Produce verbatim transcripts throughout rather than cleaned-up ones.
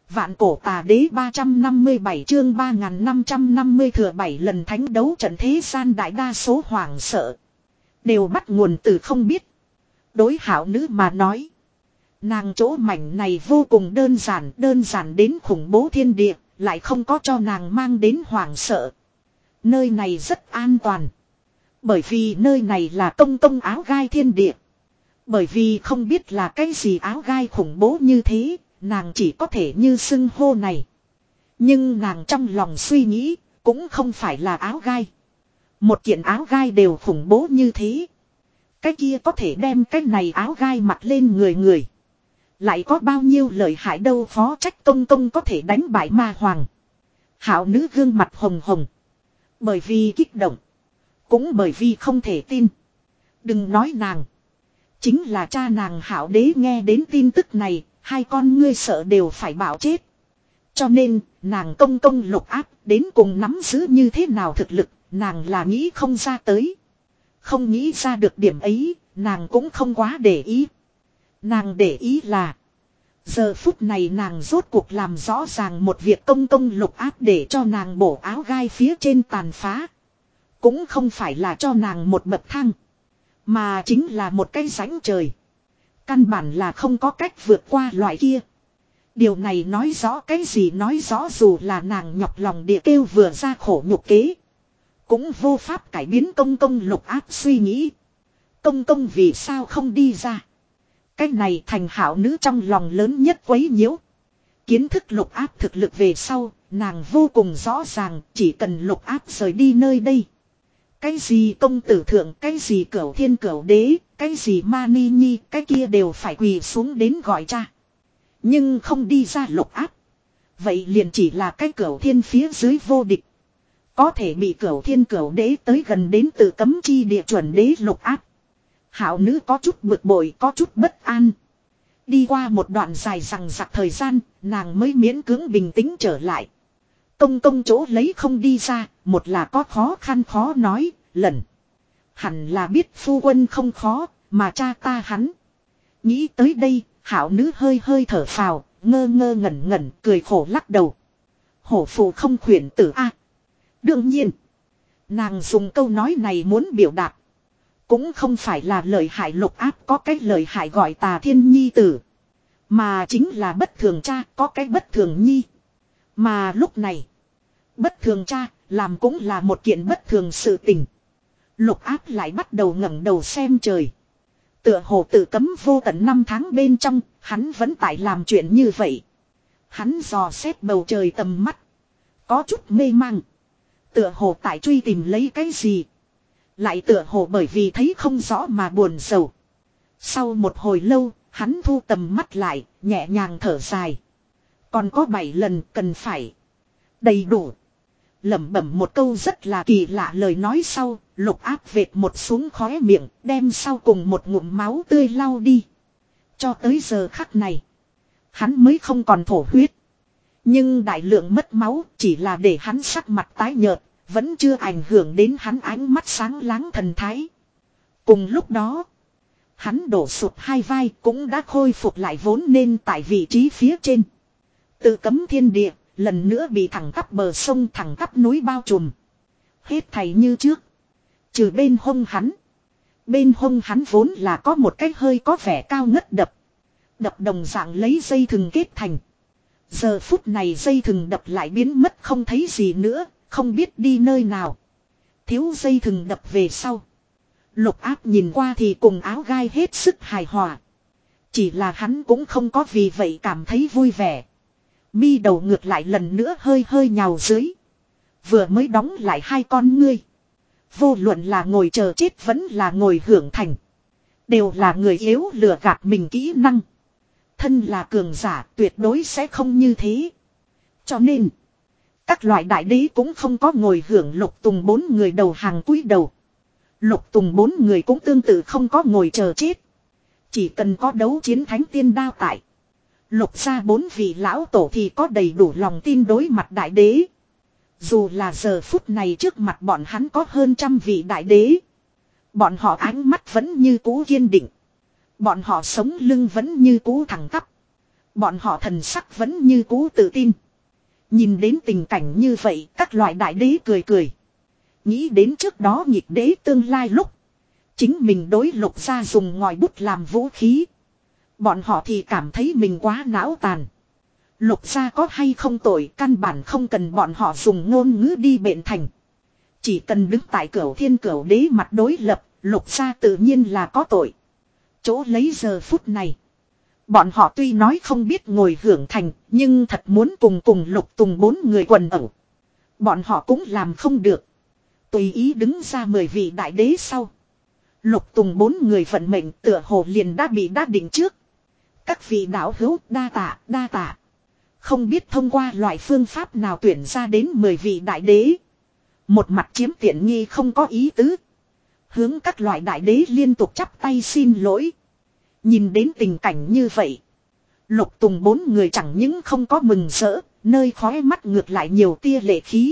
Vạn cổ tà đế ba trăm năm mươi bảy chương ba nghìn năm trăm năm mươi thừa bảy lần thánh đấu trận thế gian đại đa số hoảng sợ. Đều bắt nguồn từ không biết. Đối hảo nữ mà nói. Nàng chỗ mảnh này vô cùng đơn giản, đơn giản đến khủng bố thiên địa, lại không có cho nàng mang đến hoảng sợ. Nơi này rất an toàn. Bởi vì nơi này là công công áo gai thiên địa. Bởi vì không biết là cái gì áo gai khủng bố như thế, nàng chỉ có thể như xưng hô này. Nhưng nàng trong lòng suy nghĩ, cũng không phải là áo gai. Một kiện áo gai đều khủng bố như thế. Cái kia có thể đem cái này áo gai mặc lên người người. Lại có bao nhiêu lợi hại đâu, phó trách công công có thể đánh bại ma hoàng. Hảo nữ gương mặt hồng hồng. Bởi vì kích động. Cũng bởi vì không thể tin. Đừng nói nàng. Chính là cha nàng hảo đế nghe đến tin tức này, hai con ngươi sợ đều phải bảo chết. Cho nên, nàng công công lục áp đến cùng nắm giữ như thế nào thực lực, nàng là nghĩ không ra tới. Không nghĩ ra được điểm ấy, nàng cũng không quá để ý. Nàng để ý là, giờ phút này nàng rốt cuộc làm rõ ràng một việc công công lục áp để cho nàng bổ áo gai phía trên tàn phá. Cũng không phải là cho nàng một bậc thang, mà chính là một cái rãnh trời. Căn bản là không có cách vượt qua loại kia. Điều này nói rõ cái gì, nói rõ dù là nàng nhọc lòng địa kêu vừa ra khổ nhục kế. Cũng vô pháp cải biến công công lục áp suy nghĩ. Công công vì sao không đi ra. Cái này thành hảo nữ trong lòng lớn nhất quấy nhiễu. Kiến thức lục áp thực lực về sau, nàng vô cùng rõ ràng chỉ cần lục áp rời đi nơi đây. Cái gì công tử thượng, cái gì cửu thiên cửu đế, cái gì ma ni nhi, cái kia đều phải quỳ xuống đến gọi cha. Nhưng không đi ra lục áp. Vậy liền chỉ là cái cửu thiên phía dưới vô địch. Có thể bị cửu thiên cửu đế tới gần đến từ cấm chi địa chuẩn đế lục áp. Hảo nữ có chút bực bội, có chút bất an. Đi qua một đoạn dài rằng rặc thời gian, nàng mới miễn cưỡng bình tĩnh trở lại. Công công chỗ lấy không đi ra, một là có khó khăn khó nói, lần. Hẳn là biết phu quân không khó, mà cha ta hắn. Nghĩ tới đây, hảo nữ hơi hơi thở phào, ngơ ngơ ngẩn ngẩn, cười khổ lắc đầu. Hổ phụ không khuyển tử a. Đương nhiên, nàng dùng câu nói này muốn biểu đạt. Cũng không phải là lời hại lục áp có cái lời hại gọi tà thiên nhi tử. Mà chính là bất thường cha có cái bất thường nhi. Mà lúc này, bất thường cha làm cũng là một kiện bất thường sự tình. Lục áp lại bắt đầu ngẩng đầu xem trời. Tựa hồ tự cấm vô tận năm tháng bên trong, hắn vẫn tại làm chuyện như vậy. Hắn dò xét bầu trời tầm mắt. Có chút mê mang. Tựa hồ tại truy tìm lấy cái gì. Lại tựa hồ bởi vì thấy không rõ mà buồn rầu. Sau một hồi lâu, hắn thu tầm mắt lại, nhẹ nhàng thở dài. Còn có bảy lần cần phải đầy đủ. Lẩm bẩm một câu rất là kỳ lạ lời nói sau, lục áp vệt một xuống khóe miệng, đem sau cùng một ngụm máu tươi lau đi. Cho tới giờ khắc này, hắn mới không còn thổ huyết. Nhưng đại lượng mất máu chỉ là để hắn sắc mặt tái nhợt, vẫn chưa ảnh hưởng đến hắn ánh mắt sáng láng thần thái. Cùng lúc đó, hắn đổ sụt hai vai cũng đã khôi phục lại vốn nên tại vị trí phía trên. Tự cấm thiên địa, lần nữa bị thẳng tắp bờ sông thẳng tắp núi bao trùm. Hết thảy như trước. Trừ bên hông hắn. Bên hông hắn vốn là có một cái hơi có vẻ cao ngất đập. Đập đồng dạng lấy dây thừng kết thành. Giờ phút này dây thừng đập lại biến mất không thấy gì nữa, không biết đi nơi nào. Thiếu dây thừng đập về sau. Lục áp nhìn qua thì cùng áo gai hết sức hài hòa. Chỉ là hắn cũng không có vì vậy cảm thấy vui vẻ. Mi đầu ngược lại lần nữa hơi hơi nhào dưới. Vừa mới đóng lại hai con ngươi. Vô luận là ngồi chờ chết vẫn là ngồi hưởng thành. Đều là người yếu lừa gạt mình kỹ năng. Thân là cường giả tuyệt đối sẽ không như thế. Cho nên, các loại đại đế cũng không có ngồi hưởng lục tùng bốn người đầu hàng cúi đầu. Lục tùng bốn người cũng tương tự không có ngồi chờ chết. Chỉ cần có đấu chiến thánh tiên đao tại. Lục ra bốn vị lão tổ thì có đầy đủ lòng tin đối mặt đại đế. Dù là giờ phút này trước mặt bọn hắn có hơn trăm vị đại đế. Bọn họ ánh mắt vẫn như cũ kiên định. Bọn họ sống lưng vẫn như cũ thẳng tắp. Bọn họ thần sắc vẫn như cũ tự tin. Nhìn đến tình cảnh như vậy, các loại đại đế cười cười. Nghĩ đến trước đó nhịp đế tương lai lúc. Chính mình đối Lục gia dùng ngòi bút làm vũ khí. Bọn họ thì cảm thấy mình quá não tàn. Lục gia có hay không tội, căn bản không cần bọn họ dùng ngôn ngữ đi biện thành. Chỉ cần đứng tại cửu thiên cửu đế mặt đối lập, Lục gia tự nhiên là có tội. Chỗ lấy giờ phút này. Bọn họ tuy nói không biết ngồi hưởng thành, nhưng thật muốn cùng cùng Lục Tùng bốn người quần ẩu. Bọn họ cũng làm không được. Tùy ý đứng ra mười vị đại đế sau. Lục Tùng bốn người vận mệnh tựa hồ liền đã bị đã định trước. Các vị đạo hữu đa tạ, đa tạ. Không biết thông qua loại phương pháp nào tuyển ra đến mười vị đại đế. Một mặt chiếm tiện nghi không có ý tứ. Hướng các loại đại đế liên tục chắp tay xin lỗi. Nhìn đến tình cảnh như vậy. Lục Tùng bốn người chẳng những không có mừng rỡ, nơi khóe mắt ngược lại nhiều tia lệ khí.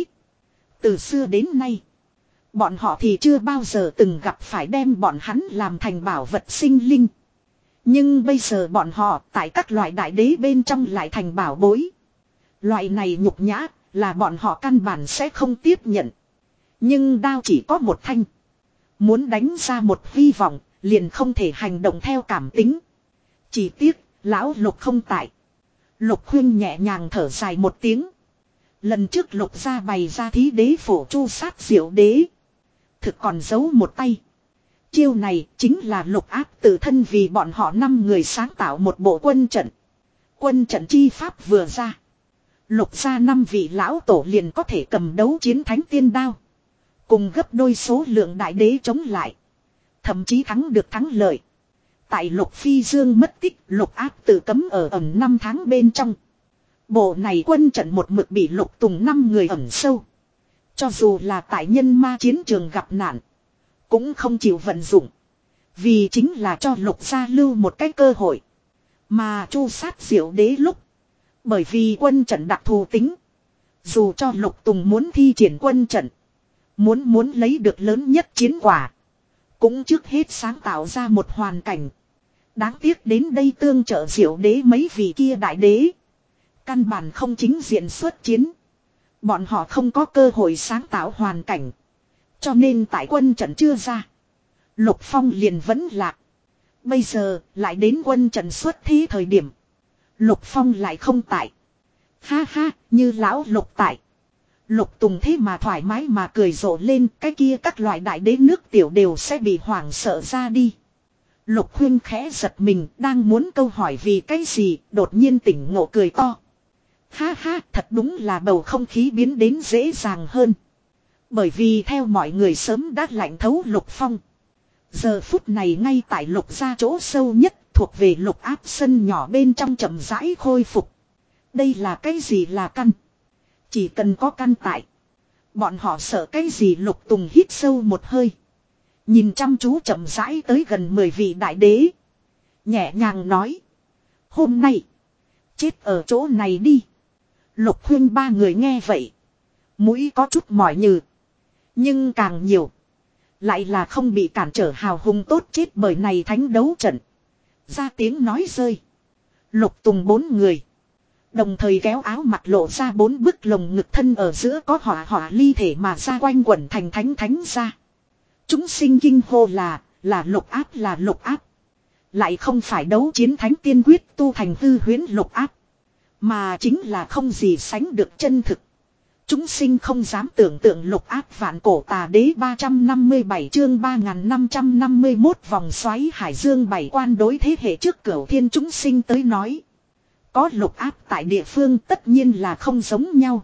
Từ xưa đến nay. Bọn họ thì chưa bao giờ từng gặp phải đem bọn hắn làm thành bảo vật sinh linh. Nhưng bây giờ bọn họ tại các loại đại đế bên trong lại thành bảo bối. Loại này nhục nhã là bọn họ căn bản sẽ không tiếp nhận. Nhưng đao chỉ có một thanh. Muốn đánh ra một hy vọng liền không thể hành động theo cảm tính. Chỉ tiếc lão Lục không tại. Lục Khuyên nhẹ nhàng thở dài một tiếng. Lần trước Lục ra bày ra thí đế phổ chu sát diệu đế. Thực còn giấu một tay. Chiêu này chính là Lục Áp tự thân vì bọn họ năm người sáng tạo một bộ quân trận. Quân trận chi pháp vừa ra. Lục ra năm vị lão tổ liền có thể cầm đấu chiến thánh tiên đao. Cùng gấp đôi số lượng đại đế chống lại. Thậm chí thắng được thắng lợi. Tại Lục Phi Dương mất tích, Lục Áp tự cấm ở ẩn năm tháng bên trong. Bộ này quân trận một mực bị Lục Tùng năm người ẩn sâu. Cho dù là tại nhân ma chiến trường gặp nạn. Cũng không chịu vận dụng. Vì chính là cho Lục gia lưu một cái cơ hội. Mà chu sát diệu đế lúc. Bởi vì quân trận đặc thù tính. Dù cho Lục Tùng muốn thi triển quân trận. Muốn muốn lấy được lớn nhất chiến quả. Cũng trước hết sáng tạo ra một hoàn cảnh. Đáng tiếc đến đây tương trợ diệu đế mấy vị kia đại đế. Căn bản không chính diện xuất chiến. Bọn họ không có cơ hội sáng tạo hoàn cảnh. Cho nên tại quân trận chưa ra. Lục Phong liền vẫn lạc. Bây giờ lại đến quân trận xuất thí thời điểm. Lục Phong lại không tại. Ha ha, như lão Lục tại. Lục Tùng thế mà thoải mái mà cười rộ lên. Cái kia các loại đại đế nước tiểu đều sẽ bị hoảng sợ ra đi. Lục Khuyên khẽ giật mình. Đang muốn câu hỏi vì cái gì. Đột nhiên tỉnh ngộ cười to. Ha ha, thật đúng là bầu không khí biến đến dễ dàng hơn. Bởi vì theo mọi người sớm đã lạnh thấu Lục Phong. Giờ phút này ngay tại Lục gia chỗ sâu nhất thuộc về Lục Áp sân nhỏ bên trong chậm rãi khôi phục. Đây là cái gì là căn? Chỉ cần có căn tại. Bọn họ sợ cái gì? Lục Tùng hít sâu một hơi. Nhìn chăm chú chậm rãi tới gần mười vị đại đế. Nhẹ nhàng nói. Hôm nay. Chết ở chỗ này đi. Lục Khuyên ba người nghe vậy. Mũi có chút mỏi nhừ. Nhưng càng nhiều. Lại là không bị cản trở hào hùng tốt chết bởi này thánh đấu trận. Ra tiếng nói rơi. Lục Tùng bốn người. Đồng thời kéo áo mặt lộ ra bốn bức lồng ngực thân ở giữa có hỏa hỏa ly thể mà ra quanh quẩn thành thánh thánh ra. Chúng sinh kinh hô là, là Lục Áp là Lục Áp. Lại không phải đấu chiến thánh tiên quyết tu thành hư huyễn Lục Áp. Mà chính là không gì sánh được chân thực. Chúng sinh không dám tưởng tượng Lục Áp vạn cổ tà đế ba trăm năm mươi bảy chương ba nghìn năm trăm năm mươi mốt vòng xoáy hải dương bảy quan đối thế hệ trước cửu thiên chúng sinh tới nói. Có Lục Áp tại địa phương tất nhiên là không giống nhau.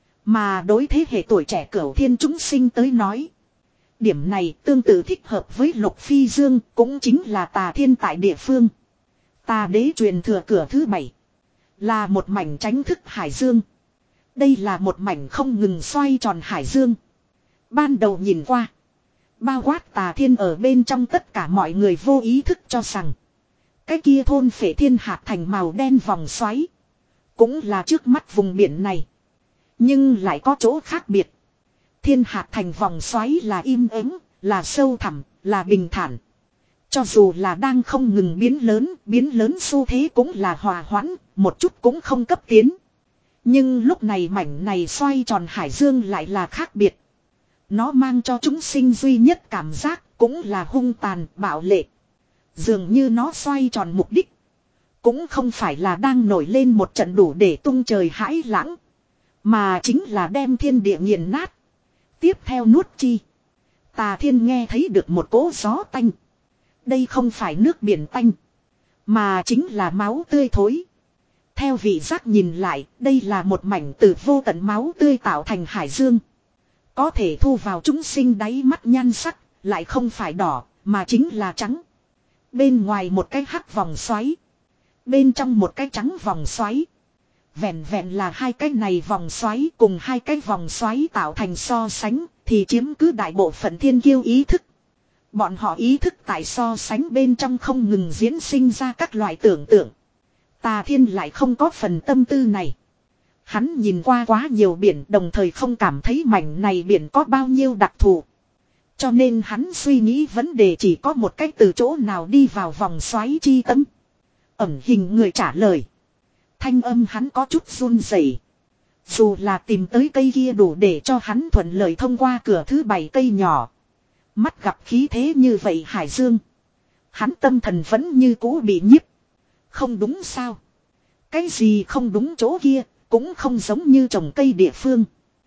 Mà đối thế hệ tuổi trẻ cửu thiên chúng sinh tới nói. Điểm này tương tự thích hợp với Lục Phi Dương cũng chính là tà thiên tại địa phương. Tà đế truyền thừa cửa thứ bảy. Là một mảnh tránh thức hải dương. Đây là một mảnh không ngừng xoay tròn hải dương. Ban đầu nhìn qua. Bao quát tà thiên ở bên trong tất cả mọi người vô ý thức cho rằng. Cái kia thôn phệ thiên hạt thành màu đen vòng xoáy. Cũng là trước mắt vùng biển này. Nhưng lại có chỗ khác biệt. Thiên hạt thành vòng xoáy là im ắng, là sâu thẳm, là bình thản. Cho dù là đang không ngừng biến lớn, biến lớn xu thế cũng là hòa hoãn, một chút cũng không cấp tiến. Nhưng lúc này mảnh này xoay tròn hải dương lại là khác biệt. Nó mang cho chúng sinh duy nhất cảm giác cũng là hung tàn, bạo lệ. Dường như nó xoay tròn mục đích. Cũng không phải là đang nổi lên một trận đủ để tung trời hãi lãng. Mà chính là đem thiên địa nghiền nát. Tiếp theo nuốt chi. Tà Thiên nghe thấy được một cỗ gió tanh. Đây không phải nước biển tanh. Mà chính là máu tươi thối. Theo vị giác nhìn lại, đây là một mảnh từ vô tận máu tươi tạo thành hải dương. Có thể thu vào chúng sinh đáy mắt nhan sắc, lại không phải đỏ, mà chính là trắng. Bên ngoài một cái hắc vòng xoáy. Bên trong một cái trắng vòng xoáy. Vẹn vẹn là hai cái này vòng xoáy cùng hai cái vòng xoáy tạo thành so sánh, thì chiếm cứ đại bộ phận thiên kiêu ý thức. Bọn họ ý thức tại so sánh bên trong không ngừng diễn sinh ra các loại tưởng tượng. Tà Thiên lại không có phần tâm tư này. Hắn nhìn qua quá nhiều biển, đồng thời không cảm thấy mảnh này biển có bao nhiêu đặc thù. Cho nên hắn suy nghĩ vấn đề chỉ có một cách từ chỗ nào đi vào vòng xoáy chi tâm. Ẩn hình người trả lời. Thanh âm hắn có chút run rẩy. Dù là tìm tới cây kia đủ để cho hắn thuận lợi thông qua cửa thứ bảy cây nhỏ. Mắt gặp khí thế như vậy hải dương. Hắn tâm thần vẫn như cũ bị nhiếp. Không đúng sao? Cái gì không đúng chỗ kia, cũng không giống như trồng cây địa phương.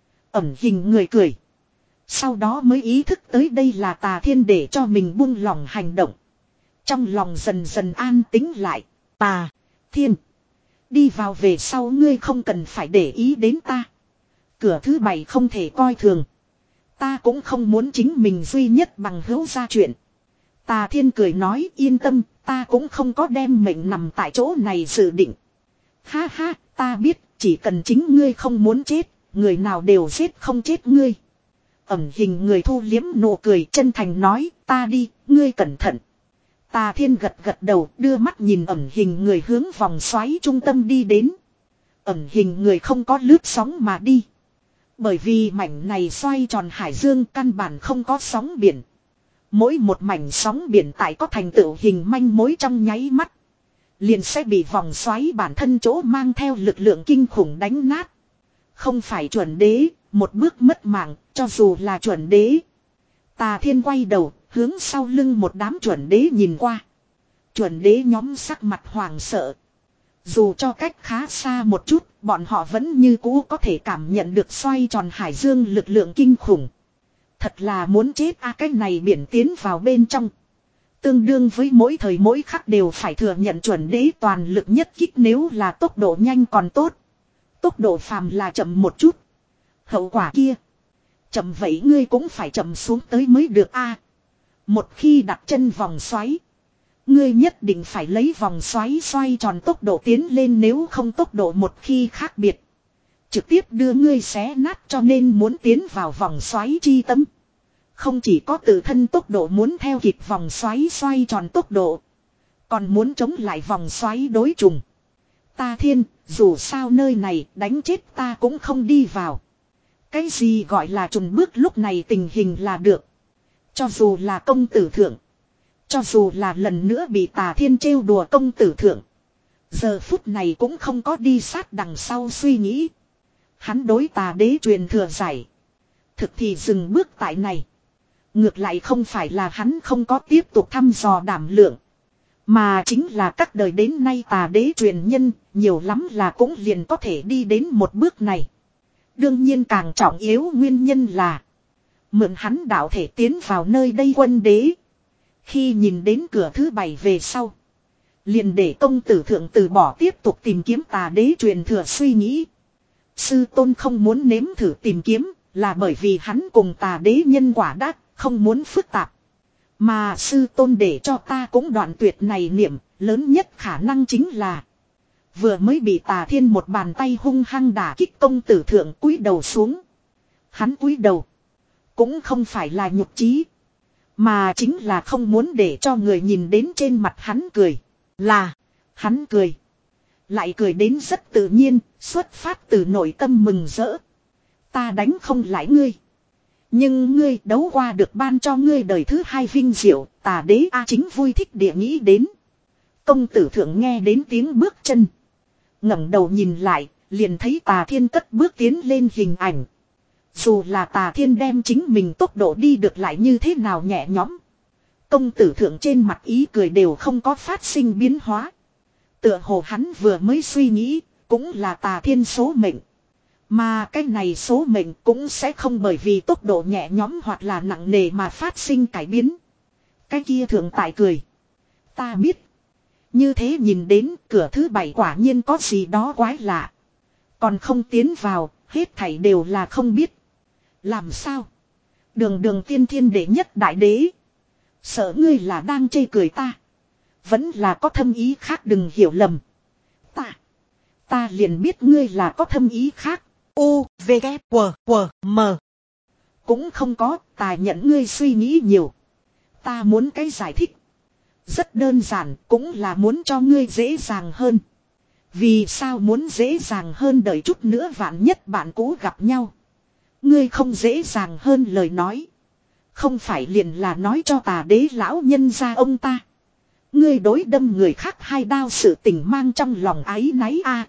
Ẩn hình người cười. Sau đó mới ý thức tới đây là Tà Thiên để cho mình buông lòng hành động. Trong lòng dần dần an tĩnh lại. Tà Thiên. Đi vào về sau ngươi không cần phải để ý đến ta. Cửa thứ bảy không thể coi thường. Ta cũng không muốn chính mình duy nhất bằng hữu ra chuyện. Tà Thiên cười nói yên tâm, ta cũng không có đem mệnh nằm tại chỗ này dự định. Ha ha, ta biết, chỉ cần chính ngươi không muốn chết, người nào đều giết không chết ngươi. Ẩn hình người thu liếm nụ cười chân thành nói, ta đi, ngươi cẩn thận. Tà Thiên gật gật đầu, đưa mắt nhìn ẩn hình người hướng vòng xoáy trung tâm đi đến. Ẩn hình người không có lướt sóng mà đi. Bởi vì mảnh này xoay tròn hải dương căn bản không có sóng biển. Mỗi một mảnh sóng biển tại có thành tựu hình manh mối trong nháy mắt. Liền sẽ bị vòng xoáy bản thân chỗ mang theo lực lượng kinh khủng đánh nát. Không phải chuẩn đế, một bước mất mạng, cho dù là chuẩn đế. Tà Thiên quay đầu, hướng sau lưng một đám chuẩn đế nhìn qua. Chuẩn đế nhóm sắc mặt hoảng sợ. Dù cho cách khá xa một chút, bọn họ vẫn như cũ có thể cảm nhận được xoay tròn hải dương lực lượng kinh khủng. Thật là muốn chết a, cái này biển tiến vào bên trong. Tương đương với mỗi thời mỗi khắc đều phải thừa nhận chuẩn đế toàn lực nhất kích, nếu là tốc độ nhanh còn tốt. Tốc độ phàm là chậm một chút. Hậu quả kia. Chậm vậy ngươi cũng phải chậm xuống tới mới được a. Một khi đặt chân vòng xoáy. Ngươi nhất định phải lấy vòng xoáy xoay tròn tốc độ tiến lên, nếu không tốc độ một khi khác biệt. Trực tiếp đưa ngươi xé nát, cho nên muốn tiến vào vòng xoáy chi tâm. Không chỉ có tự thân tốc độ muốn theo kịp vòng xoáy xoay tròn tốc độ. Còn muốn chống lại vòng xoáy đối trùng. Ta Thiên, dù sao nơi này đánh chết ta cũng không đi vào. Cái gì gọi là trùng bước lúc này tình hình là được. Cho dù là công tử thượng. Cho dù là lần nữa bị Tà Thiên trêu đùa công tử thượng. Giờ phút này cũng không có đi sát đằng sau suy nghĩ. Hắn đối Tà Đế truyền thừa giải. Thực thì dừng bước tại này. Ngược lại không phải là hắn không có tiếp tục thăm dò đảm lượng. Mà chính là các đời đến nay Tà Đế truyền nhân, nhiều lắm là cũng liền có thể đi đến một bước này. Đương nhiên càng trọng yếu nguyên nhân là mượn hắn đạo thể tiến vào nơi đây quân đế. Khi nhìn đến cửa thứ bảy về sau, liền để công tử thượng từ bỏ tiếp tục tìm kiếm Tà Đế truyền thừa suy nghĩ. Sư tôn không muốn nếm thử tìm kiếm, là bởi vì hắn cùng Tà Đế nhân quả đắc, không muốn phức tạp. Mà sư tôn để cho ta cũng đoạn tuyệt này niệm, lớn nhất khả năng chính là vừa mới bị Tà Thiên một bàn tay hung hăng đả kích, công tử thượng cúi đầu xuống. Hắn cúi đầu, cũng không phải là nhục trí, mà chính là không muốn để cho người nhìn đến trên mặt hắn cười. Là, hắn cười. Lại cười đến rất tự nhiên, xuất phát từ nội tâm mừng rỡ. Ta đánh không lại ngươi. Nhưng ngươi đấu qua được ban cho ngươi đời thứ hai vinh diệu, tà đế A chính vui thích địa nghĩ đến. Công tử thượng nghe đến tiếng bước chân. ngẩng đầu nhìn lại, liền thấy Tà Thiên cất bước tiến lên hình ảnh. Dù là Tà Thiên đem chính mình tốc độ đi được lại như thế nào nhẹ nhõm. Công tử thượng trên mặt ý cười đều không có phát sinh biến hóa. Tựa hồ hắn vừa mới suy nghĩ, cũng là Tà Thiên số mệnh. Mà cái này số mệnh cũng sẽ không bởi vì tốc độ nhẹ nhõm hoặc là nặng nề mà phát sinh cải biến. Cái kia thượng tại cười. Ta biết. Như thế nhìn đến cửa thứ bảy quả nhiên có gì đó quái lạ. Còn không tiến vào, hết thảy đều là không biết. Làm sao? Đường đường tiên thiên đệ nhất đại đế. Sợ ngươi là đang chê cười ta. Vẫn là có thâm ý khác, đừng hiểu lầm. Ta. Ta liền biết ngươi là có thâm ý khác. U, V, K, W, W, M. Cũng không có, ta nhận ngươi suy nghĩ nhiều. Ta muốn cái giải thích. Rất đơn giản, cũng là muốn cho ngươi dễ dàng hơn. Vì sao muốn dễ dàng hơn, đợi chút nữa vạn nhất bạn cũ gặp nhau. Ngươi không dễ dàng hơn lời nói. Không phải liền là nói cho Tà đế lão nhân ra ông ta. Ngươi đối đâm người khác hai đao sự tình mang trong lòng áy náy a.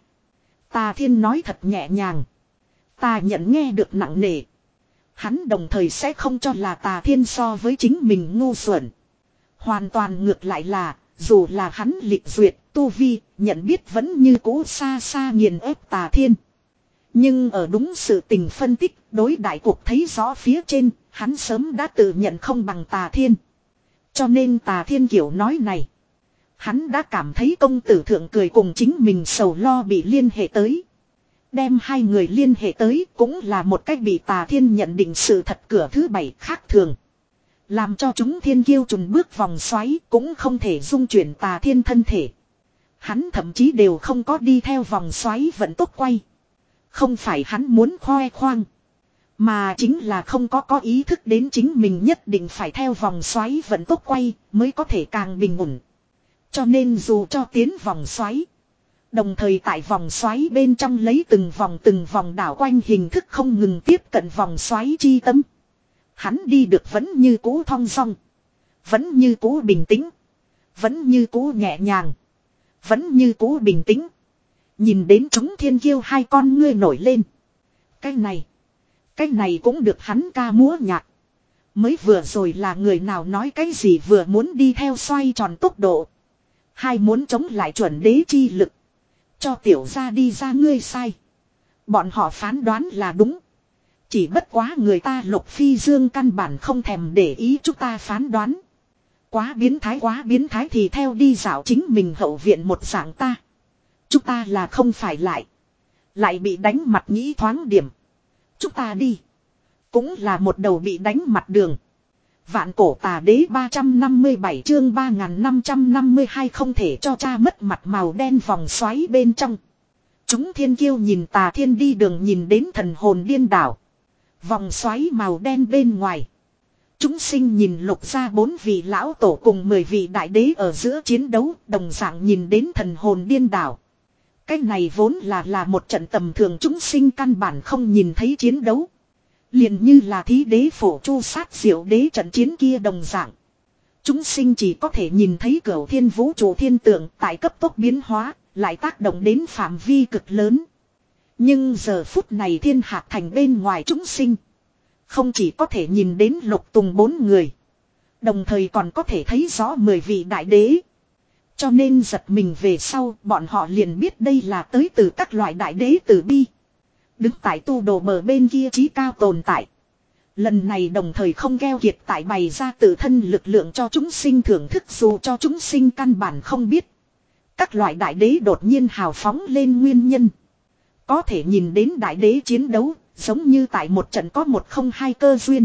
Tà Thiên nói thật nhẹ nhàng. Ta nhận nghe được nặng nề. Hắn đồng thời sẽ không cho là Tà Thiên so với chính mình ngu xuẩn. Hoàn toàn ngược lại là, dù là hắn lịch duyệt, tu vi, nhận biết vẫn như cũ xa xa nghiền ép Tà Thiên. Nhưng ở đúng sự tình phân tích, đối đại cuộc thấy rõ phía trên, hắn sớm đã tự nhận không bằng Tà Thiên. Cho nên Tà Thiên kiểu nói này, hắn đã cảm thấy công tử thượng cười cùng chính mình sầu lo bị liên hệ tới. Đem hai người liên hệ tới cũng là một cách bị Tà Thiên nhận định sự thật cửa thứ bảy khác thường. Làm cho chúng thiên kiêu trùn bước vòng xoáy cũng không thể dung chuyển Tà Thiên thân thể. Hắn thậm chí đều không có đi theo vòng xoáy vận tốc quay. Không phải hắn muốn khoe khoang. Mà chính là không có có ý thức đến chính mình nhất định phải theo vòng xoáy vận tốc quay mới có thể càng bình ổn. Cho nên dù cho tiến vòng xoáy. Đồng thời tại vòng xoáy bên trong lấy từng vòng từng vòng đảo quanh hình thức không ngừng tiếp cận vòng xoáy chi tâm. Hắn đi được vẫn như cũ thong dong. Vẫn như cũ bình tĩnh. Vẫn như cũ nhẹ nhàng. Vẫn như cũ bình tĩnh. Nhìn đến chúng thiên kiêu hai con ngươi nổi lên. Cái này. Cái này cũng được hắn ca múa nhạc. Mới vừa rồi là người nào nói cái gì vừa muốn đi theo xoay tròn tốc độ. Hai muốn chống lại chuẩn đế chi lực. Cho tiểu ra đi ra ngươi sai. Bọn họ phán đoán là đúng. Chỉ bất quá người ta Lục Phi Dương căn bản không thèm để ý chúng ta phán đoán. Quá biến thái quá biến thái thì theo đi dạo chính mình hậu viện một dạng ta. Chúng ta là không phải lại. Lại bị đánh mặt nghĩ thoáng điểm. Chúng ta đi. Cũng là một đầu bị đánh mặt đường. Vạn cổ Tà đế ba trăm năm mươi bảy chương ba nghìn năm trăm năm mươi hai không thể cho cha mất mặt màu đen vòng xoáy bên trong. Chúng thiên kiêu nhìn Tà Thiên đi đường nhìn đến thần hồn điên đảo. Vòng xoáy màu đen bên ngoài. Chúng sinh nhìn lục ra bốn vị lão tổ cùng mười vị đại đế ở giữa chiến đấu, đồng dạng nhìn đến thần hồn điên đảo. Cái này vốn là là một trận tầm thường chúng sinh căn bản không nhìn thấy chiến đấu. Liền như là thí đế phổ chu sát diệu đế trận chiến kia đồng dạng. Chúng sinh chỉ có thể nhìn thấy cửu thiên vũ trụ thiên tượng tại cấp tốc biến hóa, lại tác động đến phạm vi cực lớn. Nhưng giờ phút này thiên hạc thành bên ngoài chúng sinh. Không chỉ có thể nhìn đến lục tùng bốn người. Đồng thời còn có thể thấy rõ mười vị đại đế. Cho nên giật mình về sau bọn họ liền biết đây là tới từ các loại đại đế từ bi. Đứng tại tu đồ bờ bên kia trí cao tồn tại. Lần này đồng thời không keo kiệt tại bày ra tự thân lực lượng cho chúng sinh thưởng thức dù cho chúng sinh căn bản không biết. Các loại đại đế đột nhiên hào phóng lên nguyên nhân. Có thể nhìn đến đại đế chiến đấu, giống như tại một trận có một không hai cơ duyên.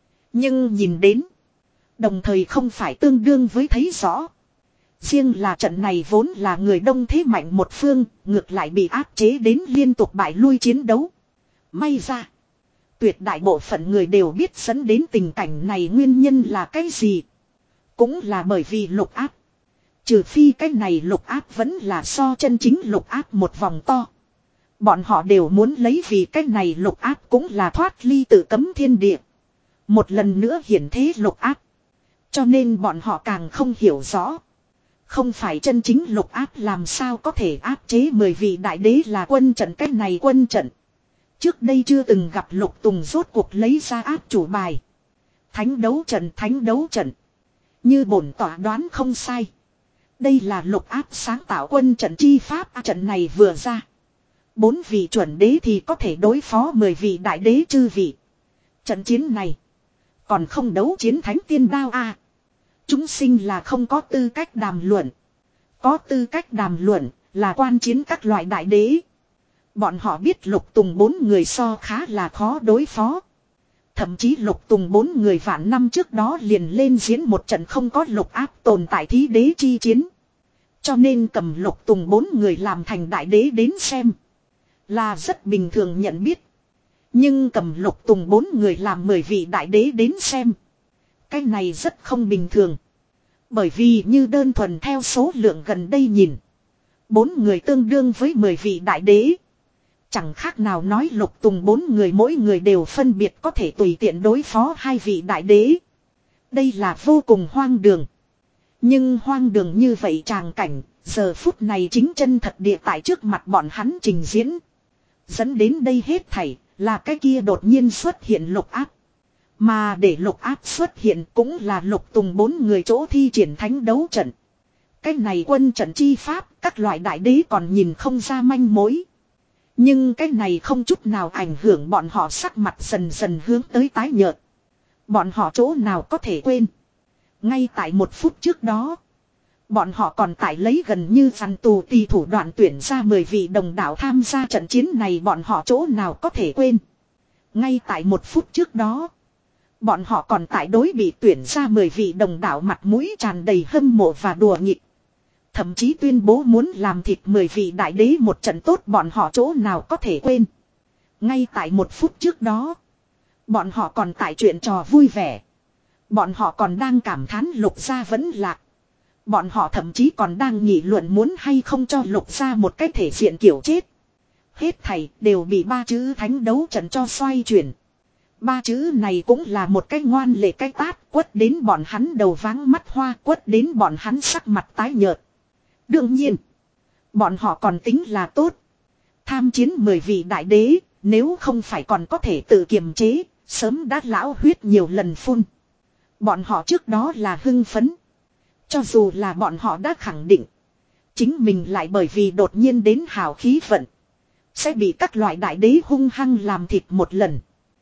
Nhưng nhìn đến, đồng thời không phải tương đương với thấy rõ. Riêng là trận này vốn là người đông thế mạnh một phương, ngược lại bị áp chế đến liên tục bại lui chiến đấu. May ra, tuyệt đại bộ phận người đều biết dẫn đến tình cảnh này nguyên nhân là cái gì. Cũng là bởi vì lục áp. Trừ phi cái này lục áp vẫn là so chân chính lục áp một vòng to. Bọn họ đều muốn lấy vì cái này lục áp cũng là thoát ly tự cấm thiên địa. Một lần nữa hiển thế lục áp. Cho nên bọn họ càng không hiểu rõ. Không phải chân chính lục áp làm sao có thể áp chế mười vị đại đế là quân trận, cách này quân trận. Trước đây chưa từng gặp Lục Tùng rốt cuộc lấy ra áp chủ bài. Thánh đấu trận, thánh đấu trận. Như bổn tỏa đoán không sai. Đây là lục áp sáng tạo quân trận chi pháp. Trận này vừa ra. Bốn vị chuẩn đế thì có thể đối phó mười vị đại đế chư vị. Trận chiến này. Còn không đấu chiến thánh tiên đao a à. Chúng sinh là không có tư cách đàm luận. Có tư cách đàm luận là quan chiến các loại đại đế. Bọn họ biết Lục Tùng bốn người so khá là khó đối phó. Thậm chí Lục Tùng bốn người vạn năm trước đó liền lên diễn một trận không có lục áp tồn tại thí đế chi chiến. Cho nên cầm Lục Tùng bốn người làm thành đại đế đến xem. Là rất bình thường nhận biết. Nhưng cầm Lục Tùng bốn người làm mười vị đại đế đến xem. Cái này rất không bình thường. Bởi vì như đơn thuần theo số lượng gần đây nhìn. Bốn người tương đương với mười vị đại đế. Chẳng khác nào nói Lục Tùng bốn người mỗi người đều phân biệt có thể tùy tiện đối phó hai vị đại đế. Đây là vô cùng hoang đường. Nhưng hoang đường như vậy tràng cảnh, giờ phút này chính chân thật địa tại trước mặt bọn hắn trình diễn. Dẫn đến đây hết thảy, là cái kia đột nhiên xuất hiện lục áp. Mà để lục áp xuất hiện cũng là Lục Tùng bốn người chỗ thi triển thánh đấu trận. Cái này quân trận chi pháp, các loại đại đế còn nhìn không ra manh mối. Nhưng cái này không chút nào ảnh hưởng bọn họ sắc mặt dần dần hướng tới tái nhợt. Bọn họ chỗ nào có thể quên. Ngay tại một phút trước đó. Bọn họ còn tại lấy gần như phản tù tì thủ đoạn tuyển ra mười vị đồng đạo tham gia trận chiến này, bọn họ chỗ nào có thể quên. Ngay tại một phút trước đó. Bọn họ còn tại đối bị tuyển ra mười vị đồng đạo mặt mũi tràn đầy hâm mộ và đùa nghịch. Thậm chí tuyên bố muốn làm thịt mười vị đại đế một trận tốt, bọn họ chỗ nào có thể quên. Ngay tại một phút trước đó. Bọn họ còn tại chuyện trò vui vẻ. Bọn họ còn đang cảm thán Lục gia vẫn lạc. Bọn họ thậm chí còn đang nghị luận muốn hay không cho Lục gia một cái thể diện kiểu chết. Hết thảy đều bị ba chữ thánh đấu trận cho xoay chuyển. Ba chữ này cũng là một cái ngoan lệ cái tát, quất đến bọn hắn đầu váng mắt hoa, quất đến bọn hắn sắc mặt tái nhợt. Đương nhiên, bọn họ còn tính là tốt. Tham chiến mười vị đại đế, nếu không phải còn có thể tự kiềm chế, sớm đã lão huyết nhiều lần phun. Bọn họ trước đó là hưng phấn. Cho dù là bọn họ đã khẳng định, chính mình lại bởi vì đột nhiên đến hào khí vận, sẽ bị các loại đại đế hung hăng làm thịt một lần.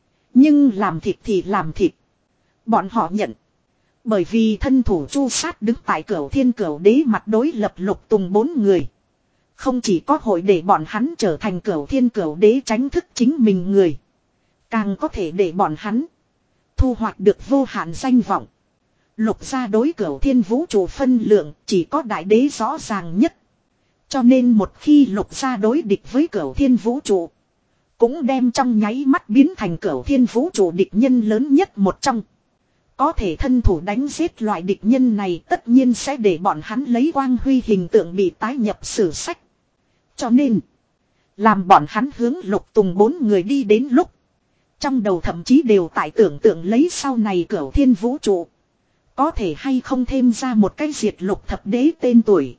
Nhưng làm thịt thì làm thịt. Bọn họ nhận. Bởi vì thân thủ chu sát đứng tại Cửu Thiên Cửu Đế mặt đối lập Lục Tùng bốn người. Không chỉ có hội để bọn hắn trở thành Cửu Thiên Cửu Đế tránh thức chính mình người. Càng có thể để bọn hắn thu hoạch được vô hạn danh vọng. Lục gia đối Cửu Thiên vũ trụ phân lượng chỉ có đại đế rõ ràng nhất. Cho nên một khi Lục gia đối địch với Cửu Thiên vũ trụ, cũng đem trong nháy mắt biến thành Cửu Thiên vũ trụ địch nhân lớn nhất một trong. Có thể thân thủ đánh giết loại địch nhân này tất nhiên sẽ để bọn hắn lấy quang huy hình tượng bị tái nhập sử sách. Cho nên, làm bọn hắn hướng Lục Tùng bốn người đi đến lúc, trong đầu thậm chí đều tại tưởng tượng lấy sau này Cửu Thiên vũ trụ có thể hay không thêm ra một cái diệt Lục thập đế tên tuổi.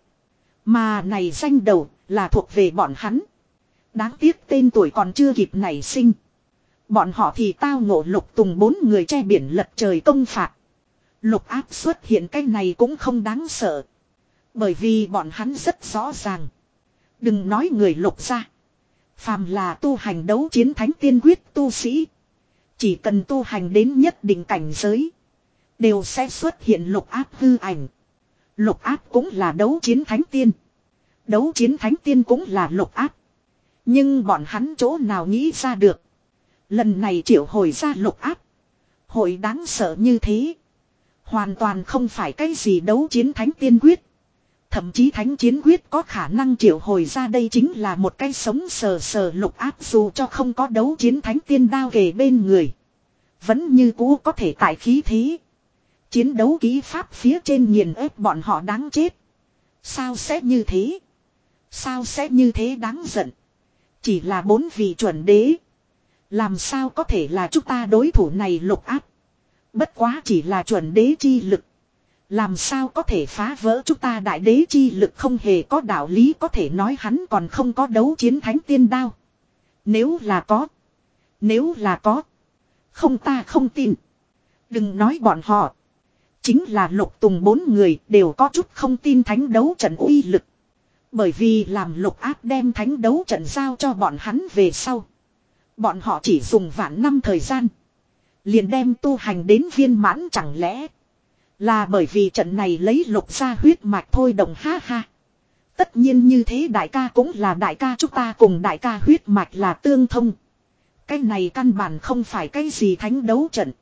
Mà này danh đầu là thuộc về bọn hắn. Đáng tiếc tên tuổi còn chưa kịp nảy sinh. Bọn họ thì tao ngộ Lục Tùng bốn người che biển lật trời công phạt. Lục áp xuất hiện cái này cũng không đáng sợ. Bởi vì bọn hắn rất rõ ràng. Đừng nói người Lục gia. Phàm là tu hành đấu chiến thánh tiên quyết tu sĩ. Chỉ cần tu hành đến nhất định cảnh giới, đều sẽ xuất hiện lục áp hư ảnh. Lục áp cũng là đấu chiến thánh tiên. Đấu chiến thánh tiên cũng là lục áp. Nhưng bọn hắn chỗ nào nghĩ ra được. Lần này triệu hồi ra lục áp. Hội đáng sợ như thế. Hoàn toàn không phải cái gì đấu chiến thánh tiên quyết. Thậm chí thánh chiến quyết có khả năng triệu hồi ra đây chính là một cái sống sờ sờ lục áp, dù cho không có đấu chiến thánh tiên đao kề bên người. Vẫn như cũ có thể tại khí thế. Chiến đấu kỹ pháp phía trên nghiền ép bọn họ đáng chết. Sao sẽ như thế? Sao sẽ như thế đáng giận? Chỉ là bốn vị chuẩn đế. Làm sao có thể là chúng ta đối thủ này lục áp? Bất quá chỉ là chuẩn đế chi lực. Làm sao có thể phá vỡ chúng ta đại đế chi lực, không hề có đạo lý có thể nói hắn còn không có đấu chiến thánh tiên đao. Nếu là có. Nếu là có. Không, ta không tin. Đừng nói bọn họ. Chính là Lục Tùng bốn người đều có chút không tin thánh đấu trận uy lực. Bởi vì làm Lục Áp đem thánh đấu trận giao cho bọn hắn về sau. Bọn họ chỉ dùng vạn năm thời gian. Liền đem tu hành đến viên mãn, chẳng lẽ là bởi vì trận này lấy Lục gia huyết mạch thôi đồng, ha ha. Tất nhiên như thế, đại ca cũng là đại ca, chúng ta cùng đại ca huyết mạch là tương thông. Cái này căn bản không phải cái gì thánh đấu trận.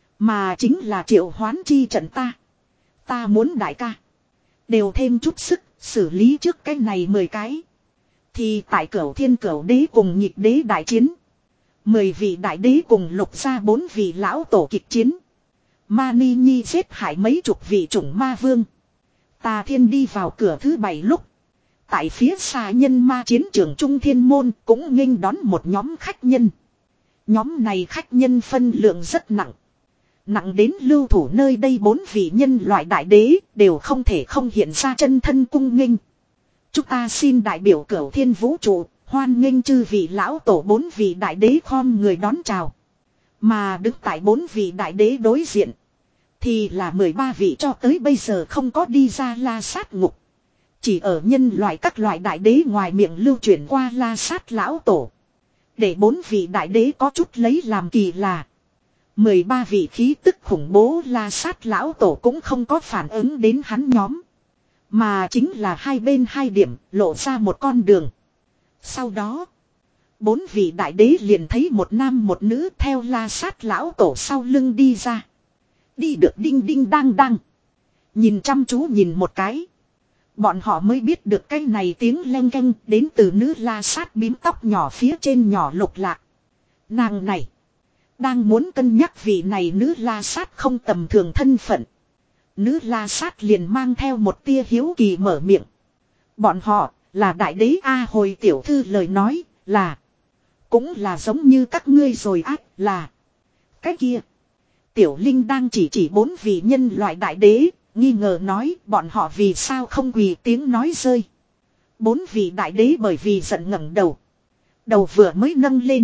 Mà chính là triệu hoán chi trận ta. Ta muốn đại ca đều thêm chút sức xử lý trước cái này mười cái. Thì tại Cửu Thiên Cửu Đế cùng Nhịp Đế đại chiến. Mười vị đại đế cùng Lục gia bốn vị lão tổ kịch chiến. Mani Nhi giết hại mấy chục vị chủng ma vương. Tà Thiên đi vào cửa thứ bảy lúc. Tại phía xa nhân ma chiến trường Trung Thiên Môn cũng nghênh đón một nhóm khách nhân. Nhóm này khách nhân phân lượng rất nặng. Nặng đến lưu thủ nơi đây bốn vị nhân loại đại đế đều không thể không hiện ra chân thân cung nghênh. Chúng ta xin đại biểu Cửu Thiên Vũ trụ hoan nghênh chư vị lão tổ bốn vị đại đế khom người đón chào. Mà đứng tại bốn vị đại đế đối diện thì là mười ba vị cho tới bây giờ không có đi ra La Sát ngục. Chỉ ở nhân loại các loại đại đế ngoài miệng lưu truyền qua La Sát lão tổ. Để bốn vị đại đế có chút lấy làm kỳ lạ. mười ba vị khí tức khủng bố La Sát lão tổ cũng không có phản ứng đến hắn nhóm. Mà chính là hai bên hai điểm lộ ra một con đường. Sau đó, bốn vị đại đế liền thấy một nam một nữ theo La Sát lão tổ sau lưng đi ra. Đi được đinh đinh đang đang. Nhìn chăm chú nhìn một cái. Bọn họ mới biết được cái này tiếng leng keng đến từ nữ La Sát bím tóc nhỏ phía trên nhỏ Lục Lạc. Nàng này đang muốn cân nhắc vị này nữ La Sát không tầm thường thân phận. Nữ La Sát liền mang theo một tia hiếu kỳ mở miệng. Bọn họ là đại đế A. Hồi tiểu thư lời nói là cũng là giống như các ngươi rồi ác là. Cái kia Tiểu Linh đang chỉ chỉ bốn vị nhân loại đại đế, nghi ngờ nói bọn họ vì sao không quỳ, tiếng nói rơi. Bốn vị đại đế bởi vì giận ngẩng đầu. Đầu vừa mới nâng lên.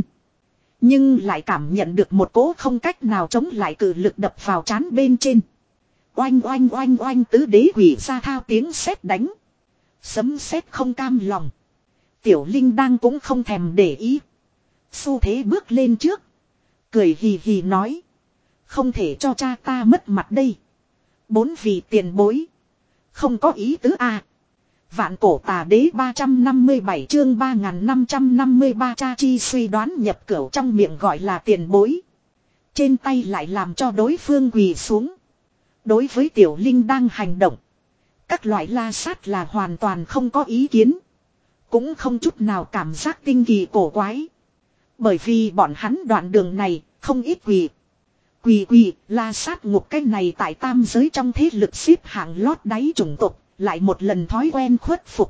Nhưng lại cảm nhận được một cỗ không cách nào chống lại cự lực đập vào trán bên trên. Oanh oanh oanh oanh, tứ đế quỳ ra thao tiếng sét đánh. Sấm sét không cam lòng. Tiểu Linh đang cũng không thèm để ý. Xu thế bước lên trước. Cười hì hì nói. Không thể cho cha ta mất mặt đây. Bốn vị tiền bối. Không có ý tứ a. Vạn cổ tà đế ba trăm năm mươi bảy chương ba nghìn năm trăm năm mươi ba, cha chi suy đoán nhập cửu trong miệng gọi là tiền bối. Trên tay lại làm cho đối phương quỳ xuống. Đối với Tiểu Linh đang hành động. Các loại La Sát là hoàn toàn không có ý kiến. Cũng không chút nào cảm giác tinh kỳ cổ quái. Bởi vì bọn hắn đoạn đường này không ít quỳ. Quỳ quỳ, La Sát ngục cái này tại tam giới trong thế lực xếp hạng lót đáy chủng tộc, lại một lần thói quen khuất phục.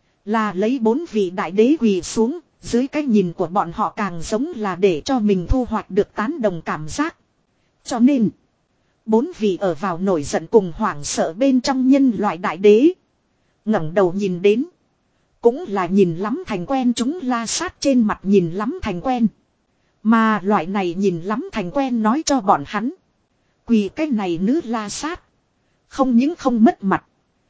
Là lấy bốn vị đại đế quỳ xuống, dưới cái nhìn của bọn họ càng giống là để cho mình thu hoạch được tán đồng cảm giác. Cho nên, bốn vị ở vào nổi giận cùng hoảng sợ bên trong nhân loại đại đế. Ngẩng đầu nhìn đến, cũng là nhìn lắm thành quen, chúng La Sát trên mặt nhìn lắm thành quen. Mà loại này nhìn lắm thành quen nói cho bọn hắn. Quỳ cái này nữ La Sát. Không những không mất mặt.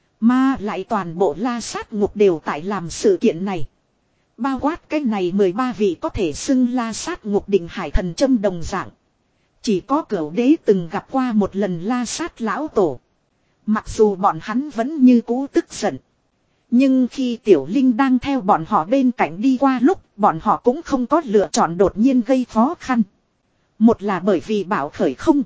Mà lại toàn bộ La Sát ngục đều tại làm sự kiện này. Bao quát cái này mười ba vị có thể xưng La Sát ngục định hải thần châm đồng dạng. Chỉ có Cửu Đế từng gặp qua một lần La Sát lão tổ. Mặc dù bọn hắn vẫn như cũ tức giận. Nhưng khi Tiểu Linh đang theo bọn họ bên cạnh đi qua lúc, bọn họ cũng không có lựa chọn đột nhiên gây khó khăn. Một là bởi vì bảo khởi không.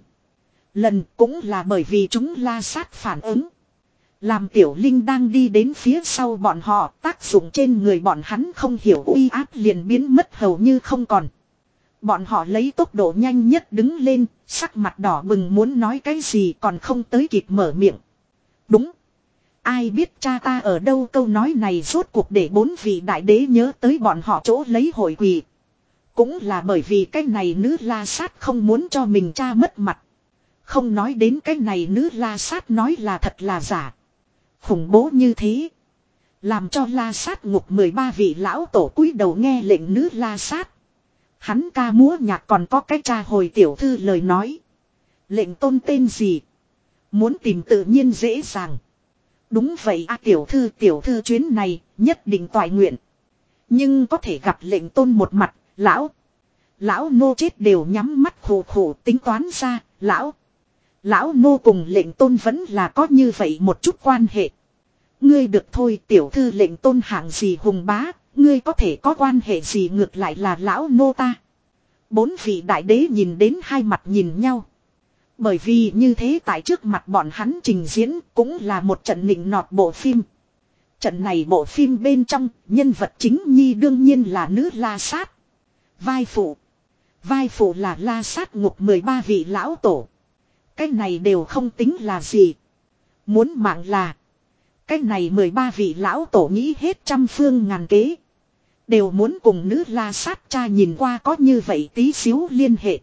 Lần cũng là bởi vì chúng La Sát phản ứng. Làm Tiểu Linh đang đi đến phía sau bọn họ, tác dụng trên người bọn hắn không hiểu uy áp liền biến mất hầu như không còn. Bọn họ lấy tốc độ nhanh nhất đứng lên, sắc mặt đỏ bừng muốn nói cái gì còn không tới kịp mở miệng. Đúng. Ai biết cha ta ở đâu, câu nói này rốt cuộc để bốn vị đại đế nhớ tới bọn họ chỗ lấy hội quỳ. Cũng là bởi vì cái này nữ La Sát không muốn cho mình cha mất mặt. Không nói đến cái này nữ La Sát nói là thật là giả. Khủng bố như thế. Làm cho La Sát ngục mười ba vị lão tổ cúi đầu nghe lệnh nữ La Sát. Hắn ca múa nhạc còn có cái cha hồi tiểu thư lời nói. Lệnh tôn tên gì? Muốn tìm tự nhiên dễ dàng. Đúng vậy a tiểu thư tiểu thư chuyến này nhất định toại nguyện. Nhưng có thể gặp lệnh tôn một mặt, lão. Lão nô chết đều nhắm mắt khổ khổ tính toán ra, lão. Lão nô cùng lệnh tôn vẫn là có như vậy một chút quan hệ. Ngươi được thôi tiểu thư lệnh tôn hạng gì hùng bá, ngươi có thể có quan hệ gì ngược lại là lão nô ta. Bốn vị đại đế nhìn đến hai mặt nhìn nhau. Bởi vì như thế tại trước mặt bọn hắn trình diễn cũng là một trận nịnh nọt bộ phim. Trận này bộ phim bên trong nhân vật chính nhi đương nhiên là nữ La Sát. Vai phụ. Vai phụ là La Sát ngục mười ba vị lão tổ. Cái này đều không tính là gì. Muốn mạng là. Cái này mười ba vị lão tổ nghĩ hết trăm phương ngàn kế. Đều muốn cùng nữ La Sát cha nhìn qua có như vậy tí xíu liên hệ.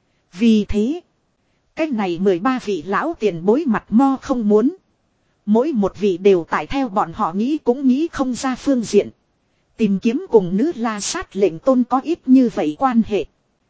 Vì thế. Cái này mười ba vị lão tiền bối mặt mo không muốn. Mỗi một vị đều tại theo bọn họ nghĩ cũng nghĩ không ra phương diện. Tìm kiếm cùng nữ La Sát lệnh tôn có ít như vậy quan hệ.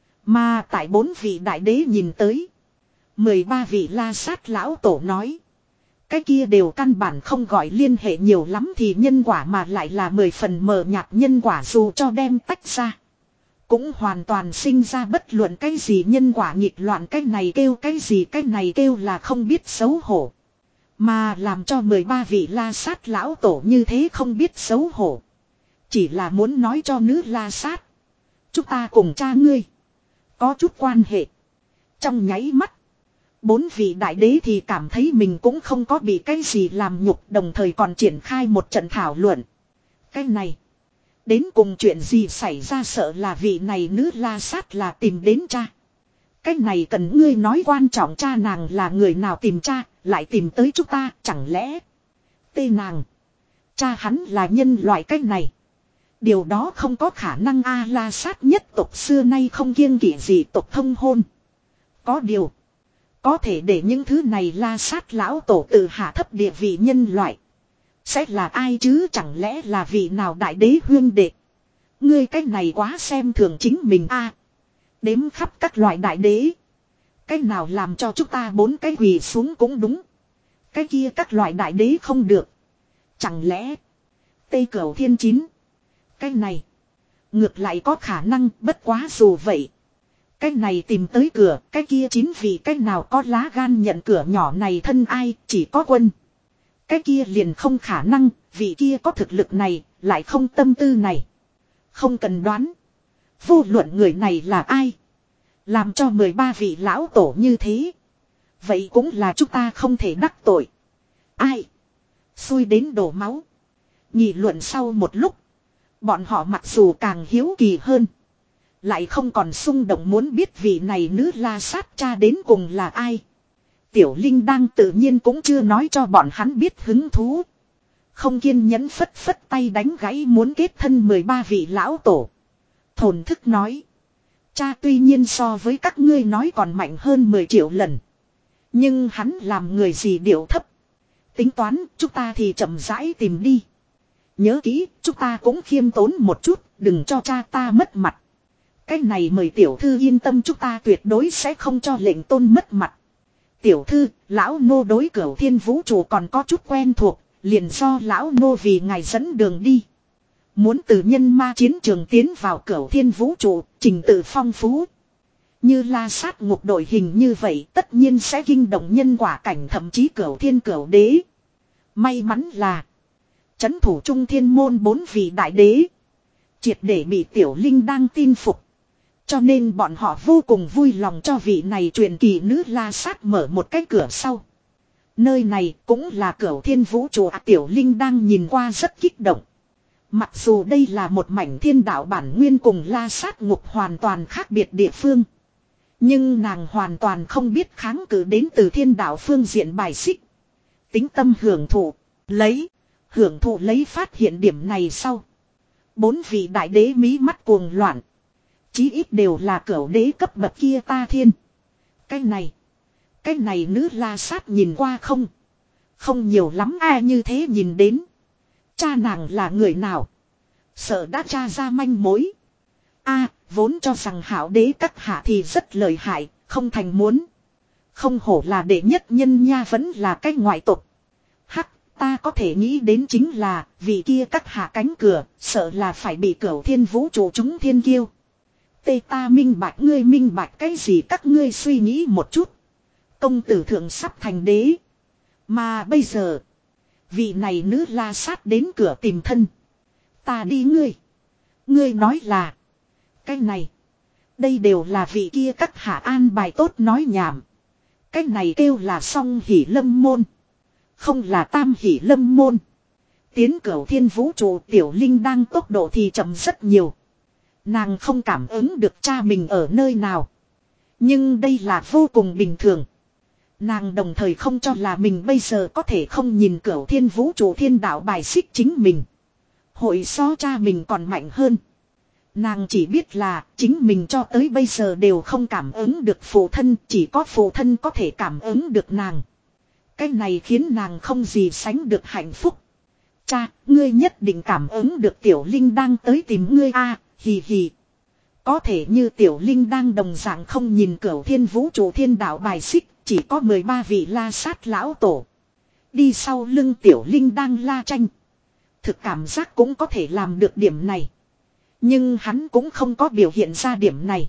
Mà tại bốn vị đại đế nhìn tới. mười ba vị La Sát lão tổ nói. Cái kia đều căn bản không gọi liên hệ nhiều lắm thì nhân quả mà lại là mười phần mờ nhạt nhân quả dù cho đem tách ra. Cũng hoàn toàn sinh ra bất luận cái gì nhân quả nghịch loạn cái này kêu cái gì cái này kêu là không biết xấu hổ. Mà làm cho mười ba vị La Sát lão tổ như thế không biết xấu hổ. Chỉ là muốn nói cho nữ La Sát. Chúng ta cùng cha ngươi. Có chút quan hệ. Trong nháy mắt. Bốn vị đại đế thì cảm thấy mình cũng không có bị cái gì làm nhục đồng thời còn triển khai một trận thảo luận. Cái này. Đến cùng chuyện gì xảy ra sợ là vị này nữ La Sát là tìm đến cha. Cái này cần ngươi nói quan trọng cha nàng là người nào tìm cha, lại tìm tới chúng ta, chẳng lẽ. Tê nàng. Cha hắn là nhân loại cái này. Điều đó không có khả năng a La Sát nhất tộc xưa nay không kiêng kỵ gì tộc thông hôn. Có điều. Có thể để những thứ này La Sát lão tổ tự hạ thấp địa vị nhân loại. Sẽ là ai chứ chẳng lẽ là vị nào đại đế huyên đệ. Ngươi cái này quá xem thường chính mình a. Đếm khắp các loại đại đế. Cái nào làm cho chúng ta bốn cái quỳ xuống cũng đúng. Cái kia các loại đại đế không được. Chẳng lẽ. Tây Cửu Thiên Chín. Cái này. Ngược lại có khả năng bất quá dù vậy. Cái này tìm tới cửa. Cái kia chín vị cái nào có lá gan nhận cửa nhỏ này thân ai chỉ có quân. Cái kia liền không khả năng. Vị kia có thực lực này. Lại không tâm tư này. Không cần đoán. Vô luận người này là ai. Làm cho mười ba vị lão tổ như thế. Vậy cũng là chúng ta không thể đắc tội. Ai. Xui đến đổ máu. Nghị luận sau một lúc. Bọn họ mặc dù càng hiếu kỳ hơn. Lại không còn xung động muốn biết vị này nữ La Sát cha đến cùng là ai. Tiểu Linh đang tự nhiên cũng chưa nói cho bọn hắn biết hứng thú. Không kiên nhẫn phất phất tay đánh gãy muốn kết thân mười ba vị lão tổ. Thổn thức nói. Cha tuy nhiên so với các ngươi nói còn mạnh hơn mười triệu lần. Nhưng hắn làm người gì điệu thấp. Tính toán chúng ta thì chậm rãi tìm đi. Nhớ kỹ chúng ta cũng khiêm tốn một chút. Đừng cho cha ta mất mặt. Cái này mời tiểu thư yên tâm chúng ta tuyệt đối sẽ không cho lệnh tôn mất mặt. Tiểu thư, lão nô đối Cửu Thiên vũ trụ còn có chút quen thuộc. Liền do lão nô vì ngài dẫn đường đi. Muốn từ nhân ma chiến trường tiến vào Cửu Thiên vũ trụ, trình tự phong phú. Như La Sát ngục đội hình như vậy tất nhiên sẽ kinh động nhân quả cảnh thậm chí Cửu Thiên Cửu Đế. May mắn là trấn thủ trung thiên môn bốn vị đại đế. Triệt để bị Tiểu Linh đang tin phục. Cho nên bọn họ vô cùng vui lòng cho vị này truyền kỳ nữ La Sát mở một cái cửa sau. Nơi này cũng là Cửu Thiên vũ trụ à, Tiểu Linh đang nhìn qua rất kích động. Mặc dù đây là một mảnh thiên đạo bản nguyên cùng La Sát ngục hoàn toàn khác biệt địa phương. Nhưng nàng hoàn toàn không biết kháng cự đến từ thiên đạo phương diện bài xích. Tính tâm hưởng thụ, lấy, hưởng thụ lấy phát hiện điểm này sau. Bốn vị đại đế mí mắt cuồng loạn. Chí ít đều là cửu đế cấp bậc kia ta thiên. Cái này. Cái này nữ la sát nhìn qua không. Không nhiều lắm ai như thế nhìn đến. Cha nàng là người nào? Sợ đã tra ra manh mối. A vốn cho rằng hảo đế các hạ thì rất lợi hại, không thành muốn. Không hổ là đệ nhất nhân nha, vẫn là cái ngoại tộc. Hắc, ta có thể nghĩ đến chính là, vì kia các hạ cánh cửa, sợ là phải bị cửu thiên vũ trụ chúng thiên kiêu. Tê ta minh bạch, ngươi minh bạch cái gì, các ngươi suy nghĩ một chút. Công tử thượng sắp thành đế. Mà bây giờ, vị này nữ la sát đến cửa tìm thân. Ta đi ngươi. Ngươi nói là, cái này, đây đều là vị kia các hạ an bài tốt nói nhảm. Cái này kêu là song hỷ lâm môn. Không là tam hỷ lâm môn. Tiến cửu thiên vũ trụ tiểu linh đang tốc độ thì chậm rất nhiều. Nàng không cảm ứng được cha mình ở nơi nào. Nhưng đây là vô cùng bình thường. Nàng đồng thời không cho là mình bây giờ có thể không nhìn cửu thiên vũ trụ thiên đạo bài xích chính mình. Hội so cha mình còn mạnh hơn. Nàng chỉ biết là chính mình cho tới bây giờ đều không cảm ứng được phụ thân, chỉ có phụ thân có thể cảm ứng được nàng. Cái này khiến nàng không gì sánh được hạnh phúc. Cha, ngươi nhất định cảm ứng được tiểu linh đang tới tìm ngươi a, à, hì hì. Có thể như tiểu linh đang đồng dạng không nhìn cửu thiên vũ trụ thiên đạo bài xích, chỉ có mười ba vị la sát lão tổ. Đi sau lưng tiểu linh đang la tranh. Thực cảm giác cũng có thể làm được điểm này. Nhưng hắn cũng không có biểu hiện ra điểm này.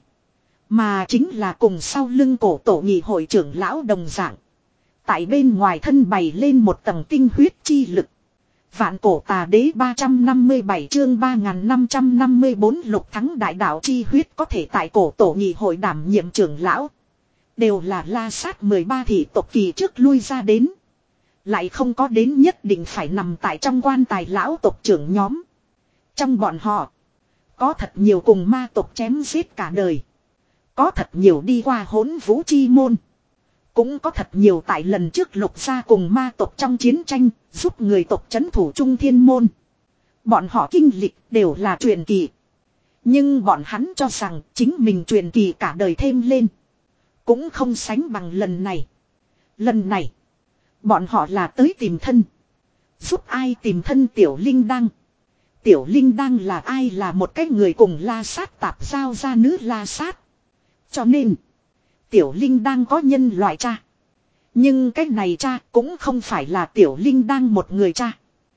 Mà chính là cùng sau lưng cổ tổ nhị hội trưởng lão đồng dạng. Tại bên ngoài thân bày lên một tầng tinh huyết chi lực. Vạn cổ tà đế ba trăm năm mươi bảy chương ba nghìn năm trăm năm mươi bốn lục thắng đại đạo chi huyết có thể tại cổ tổ nhị hội đảm nhiệm trưởng lão. Đều là la sát mười ba thị tộc kỳ trước lui ra đến. Lại không có đến nhất định phải nằm tại trong quan tài lão tộc trưởng nhóm. Trong bọn họ, có thật nhiều cùng ma tộc chém giết cả đời. Có thật nhiều đi qua hỗn vũ chi môn. Cũng có thật nhiều tại lần trước lục gia cùng ma tộc trong chiến tranh, giúp người tộc trấn thủ trung thiên môn. Bọn họ kinh lịch đều là truyền kỳ. Nhưng bọn hắn cho rằng chính mình truyền kỳ cả đời thêm lên. Cũng không sánh bằng lần này. Lần này, bọn họ là tới tìm thân. Giúp ai tìm thân tiểu linh đăng. Tiểu linh đăng là ai, là một cái người cùng la sát tạp giao ra nữ la sát. Cho nên, tiểu linh đang có nhân loại cha. Nhưng cái này cha cũng không phải là tiểu linh đang một người cha.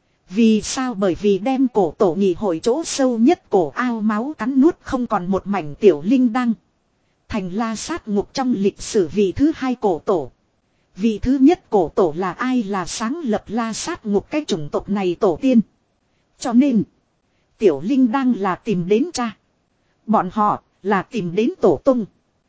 Vì sao? Bởi vì đem cổ tổ nhị hội chỗ sâu nhất cổ ao máu cắn nuốt không còn một mảnh tiểu linh đang. Thành la sát ngục trong lịch sử vị thứ hai cổ tổ. Vị thứ nhất cổ tổ là ai? Là sáng lập la sát ngục cái chủng tộc này tổ tiên. Cho nên, tiểu linh đang là tìm đến cha. Bọn họ là tìm đến tổ tung.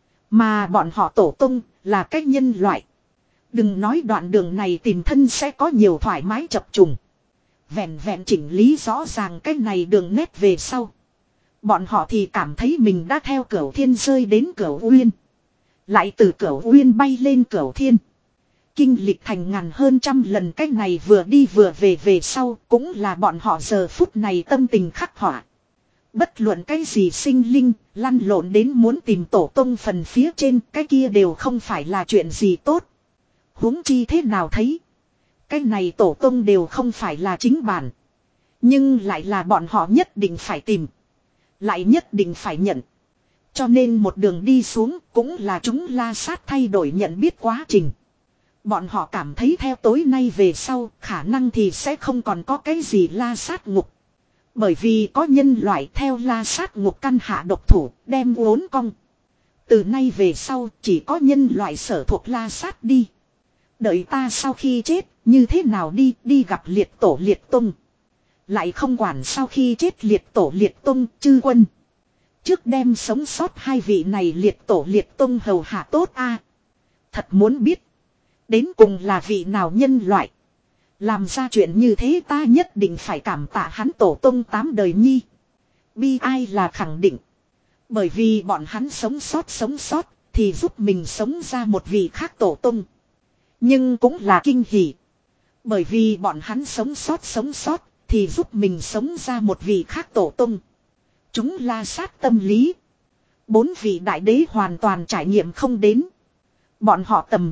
Mà bọn họ tổ tung là cách nhân loại. Đừng nói đoạn đường này tìm thân sẽ có nhiều thoải mái chập trùng. Vẹn vẹn chỉnh lý rõ ràng cách này đường nét về sau. Bọn họ thì cảm thấy mình đã theo cửu thiên rơi đến cửu uyên. Lại từ cửu uyên bay lên cửu thiên. Kinh lịch thành ngàn hơn trăm lần cách này vừa đi vừa về về sau cũng là bọn họ giờ phút này tâm tình khắc họa. Bất luận cái gì sinh linh, lăn lộn đến muốn tìm tổ tông phần phía trên, cái kia đều không phải là chuyện gì tốt. Huống chi thế nào thấy. Cái này tổ tông đều không phải là chính bản. Nhưng lại là bọn họ nhất định phải tìm. Lại nhất định phải nhận. Cho nên một đường đi xuống cũng là chúng la sát thay đổi nhận biết quá trình. Bọn họ cảm thấy theo tối nay về sau khả năng thì sẽ không còn có cái gì la sát ngục. Bởi vì có nhân loại theo la sát ngục căn hạ độc thủ đem uốn cong. Từ nay về sau chỉ có nhân loại sở thuộc la sát đi. Đợi ta sau khi chết như thế nào đi đi gặp liệt tổ liệt tung. Lại không quản sau khi chết liệt tổ liệt tung chư quân. Trước đem sống sót hai vị này liệt tổ liệt tung hầu hạ tốt a. Thật muốn biết. Đến cùng là vị nào nhân loại. Làm ra chuyện như thế ta nhất định phải cảm tạ hắn tổ tông tám đời nhi. Bi ai là khẳng định. Bởi vì bọn hắn sống sót sống sót thì giúp mình sống ra một vị khác tổ tông. Nhưng cũng là kinh hỉ. Bởi vì bọn hắn sống sót sống sót thì giúp mình sống ra một vị khác tổ tông. Chúng la sát tâm lý. Bốn vị đại đế hoàn toàn trải nghiệm không đến. Bọn họ tầm mắt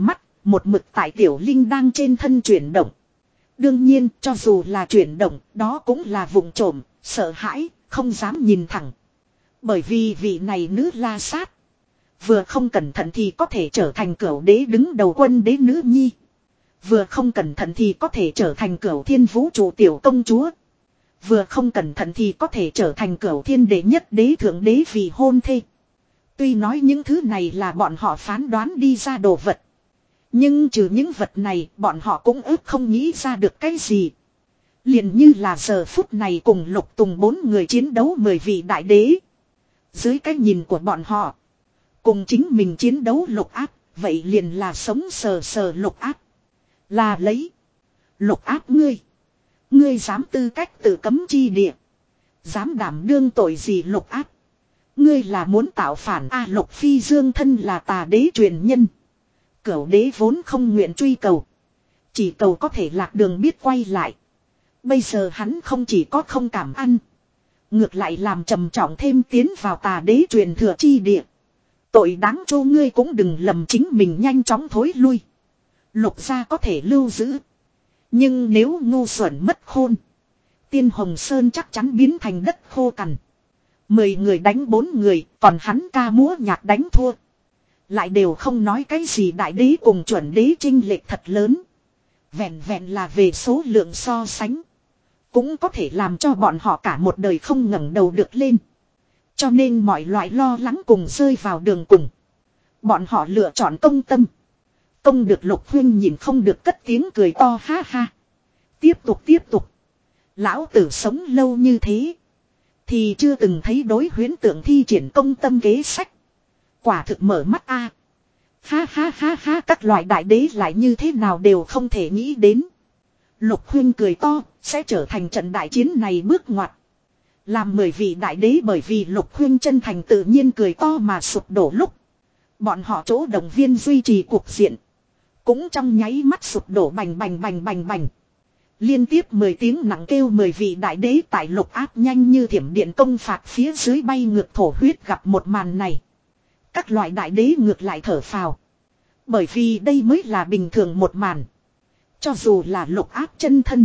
một mực tại tiểu linh đang trên thân chuyển động. Đương nhiên cho dù là chuyển động đó cũng là vụng trộm, sợ hãi, không dám nhìn thẳng. Bởi vì vị này nữ la sát. Vừa không cẩn thận thì có thể trở thành cửu đế đứng đầu quân đế nữ nhi. Vừa không cẩn thận thì có thể trở thành cửu thiên vũ trụ tiểu công chúa. Vừa không cẩn thận thì có thể trở thành cửu thiên đệ nhất đế thượng đế vì hôn thê. Tuy nói những thứ này là bọn họ phán đoán đi ra đồ vật. Nhưng trừ những vật này bọn họ cũng ước không nghĩ ra được cái gì. Liền như là giờ phút này cùng Lục Tùng bốn người chiến đấu mười vị đại đế. Dưới cái nhìn của bọn họ. Cùng chính mình chiến đấu Lục Áp. Vậy liền là sống sờ sờ Lục Áp. Là lấy. Lục Áp ngươi. Ngươi dám tư cách tự cấm chi địa. Dám đảm đương tội gì Lục Áp. Ngươi là muốn tạo phản a Lục Phi Dương thân là tà đế truyền nhân. Cửu đế vốn không nguyện truy cầu. Chỉ cầu có thể lạc đường biết quay lại. Bây giờ hắn không chỉ có không cảm ăn. Ngược lại làm trầm trọng thêm tiến vào tà đế truyền thừa chi địa. Tội đáng cho ngươi cũng đừng lầm chính mình nhanh chóng thối lui. Lục gia có thể lưu giữ. Nhưng nếu ngu xuẩn mất khôn. Tiên Hồng Sơn chắc chắn biến thành đất khô cằn. Mười người đánh bốn người, còn hắn ca múa nhạc đánh thua. Lại đều không nói cái gì đại đế cùng chuẩn đế chênh lệch thật lớn. Vẹn vẹn là về số lượng so sánh. Cũng có thể làm cho bọn họ cả một đời không ngẩng đầu được lên. Cho nên mọi loại lo lắng cùng rơi vào đường cùng. Bọn họ lựa chọn công tâm. Công được Lục Huyên nhìn không được cất tiếng cười to ha ha. Tiếp tục tiếp tục. Lão tử sống lâu như thế. Thì chưa từng thấy đối huyễn tượng thi triển công tâm kế sách. Quả thực mở mắt a. À. Ha ha ha ha các loại đại đế lại như thế nào đều không thể nghĩ đến. Lục Huyên cười to, sẽ trở thành trận đại chiến này bước ngoặt. Làm mười vị đại đế bởi vì Lục Huyên chân thành tự nhiên cười to mà sụp đổ lúc. Bọn họ chỗ động viên duy trì cuộc diện. Cũng trong nháy mắt sụp đổ bành bành bành bành bành. Liên tiếp mười tiếng nặng kêu mười vị đại đế tại Lục Áp nhanh như thiểm điện công phạt phía dưới bay ngược thổ huyết gặp một màn này. Các loại đại đế ngược lại thở phào. Bởi vì đây mới là bình thường một màn. Cho dù là Lục Áp chân thân.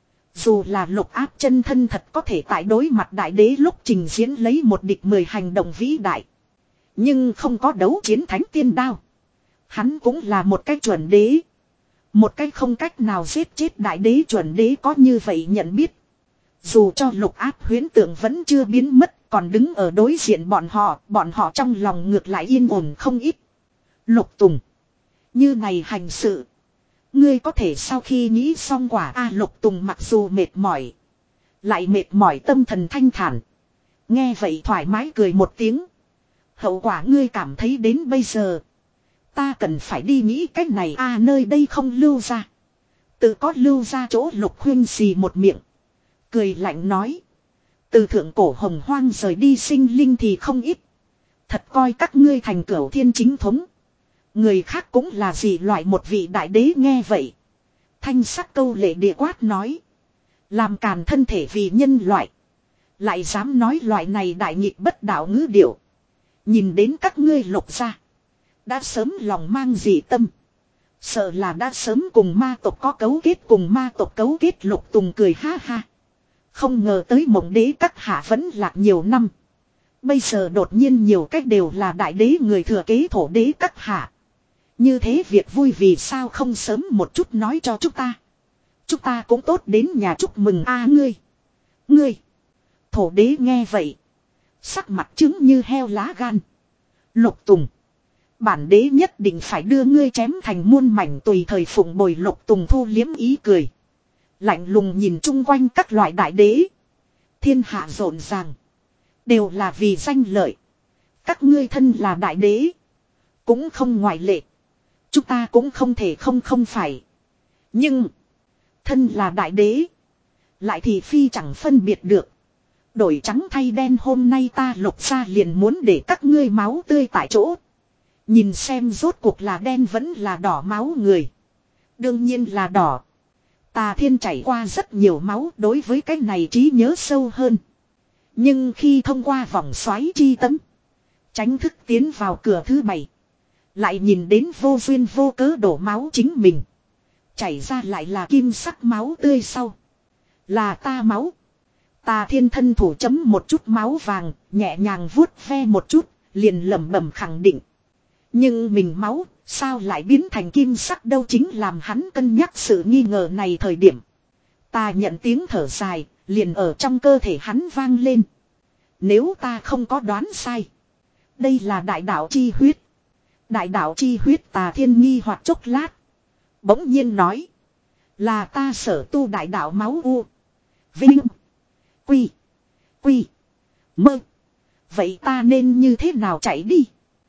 Dù là Lục Áp chân thân thật có thể tại đối mặt đại đế lúc trình diễn lấy một địch mười hành động vĩ đại. Nhưng không có đấu chiến thánh tiên đao. Hắn cũng là một cái chuẩn đế. Một cái không cách nào giết chết đại đế chuẩn đế có như vậy nhận biết. Dù cho Lục Áp huyễn tượng vẫn chưa biến mất, còn đứng ở đối diện bọn họ, bọn họ trong lòng ngược lại yên ổn không ít. Lục Tùng. Như này hành sự. Ngươi có thể sau khi nghĩ xong quả a Lục Tùng mặc dù mệt mỏi. Lại mệt mỏi tâm thần thanh thản. Nghe vậy thoải mái cười một tiếng. Hậu quả ngươi cảm thấy đến bây giờ. Ta cần phải đi nghĩ cách này a nơi đây không lưu ra. Tự có lưu ra chỗ Lục Huyên xì một miệng. Cười lạnh nói. Từ thượng cổ hồng hoang rời đi sinh linh thì không ít. Thật coi các ngươi thành cửu thiên chính thống. Người khác cũng là gì loại một vị đại đế nghe vậy. Thanh sắc câu lệ địa quát nói. Làm càn thân thể vì nhân loại. Lại dám nói loại này đại nghịch bất đạo ngữ điệu. Nhìn đến các ngươi Lục gia. Đã sớm lòng mang dị tâm. Sợ là đã sớm cùng ma tộc có cấu kết cùng ma tộc cấu kết Lục Tùng cười ha ha. Không ngờ tới mộng đế các hạ vẫn lạc nhiều năm. Bây giờ đột nhiên nhiều cách đều là đại đế người thừa kế thổ đế các hạ. Như thế việc vui vì sao không sớm một chút nói cho chúng ta. Chúng ta cũng tốt đến nhà chúc mừng a ngươi. Ngươi. Thổ đế nghe vậy. Sắc mặt trứng như heo lá gan. Lục Tùng. Bản đế nhất định phải đưa ngươi chém thành muôn mảnh tùy thời phụng bồi Lục Tùng thu liếm ý cười. Lạnh lùng nhìn chung quanh các loại đại đế. Thiên hạ rộn ràng. Đều là vì danh lợi. Các ngươi thân là đại đế. Cũng không ngoại lệ. Chúng ta cũng không thể không không phải. Nhưng. Thân là đại đế. Lại thì phi chẳng phân biệt được. Đổi trắng thay đen hôm nay ta Lục gia liền muốn để các ngươi máu tươi tại chỗ. Nhìn xem rốt cuộc là đen vẫn là đỏ máu người. Đương nhiên là đỏ. Tà Thiên chảy qua rất nhiều máu đối với cái này trí nhớ sâu hơn. Nhưng khi thông qua vòng xoáy chi tấm. Tránh thức tiến vào cửa thứ bảy. Lại nhìn đến vô duyên vô cớ đổ máu chính mình. Chảy ra lại là kim sắc máu tươi sau. Là ta máu. Tà Thiên thân thủ chấm một chút máu vàng, nhẹ nhàng vuốt ve một chút, liền lẩm bẩm khẳng định. Nhưng mình máu, sao lại biến thành kim sắc đâu, chính làm hắn cân nhắc sự nghi ngờ này thời điểm. Ta nhận tiếng thở dài, liền ở trong cơ thể hắn vang lên. Nếu ta không có đoán sai. Đây là đại đạo chi huyết. Đại đạo chi huyết. Tà Thiên nghi hoặc chốc lát. Bỗng nhiên nói. Là ta sở tu đại đạo máu u. Vinh. Quy. Quy. Mơ. Vậy ta nên như thế nào chạy đi?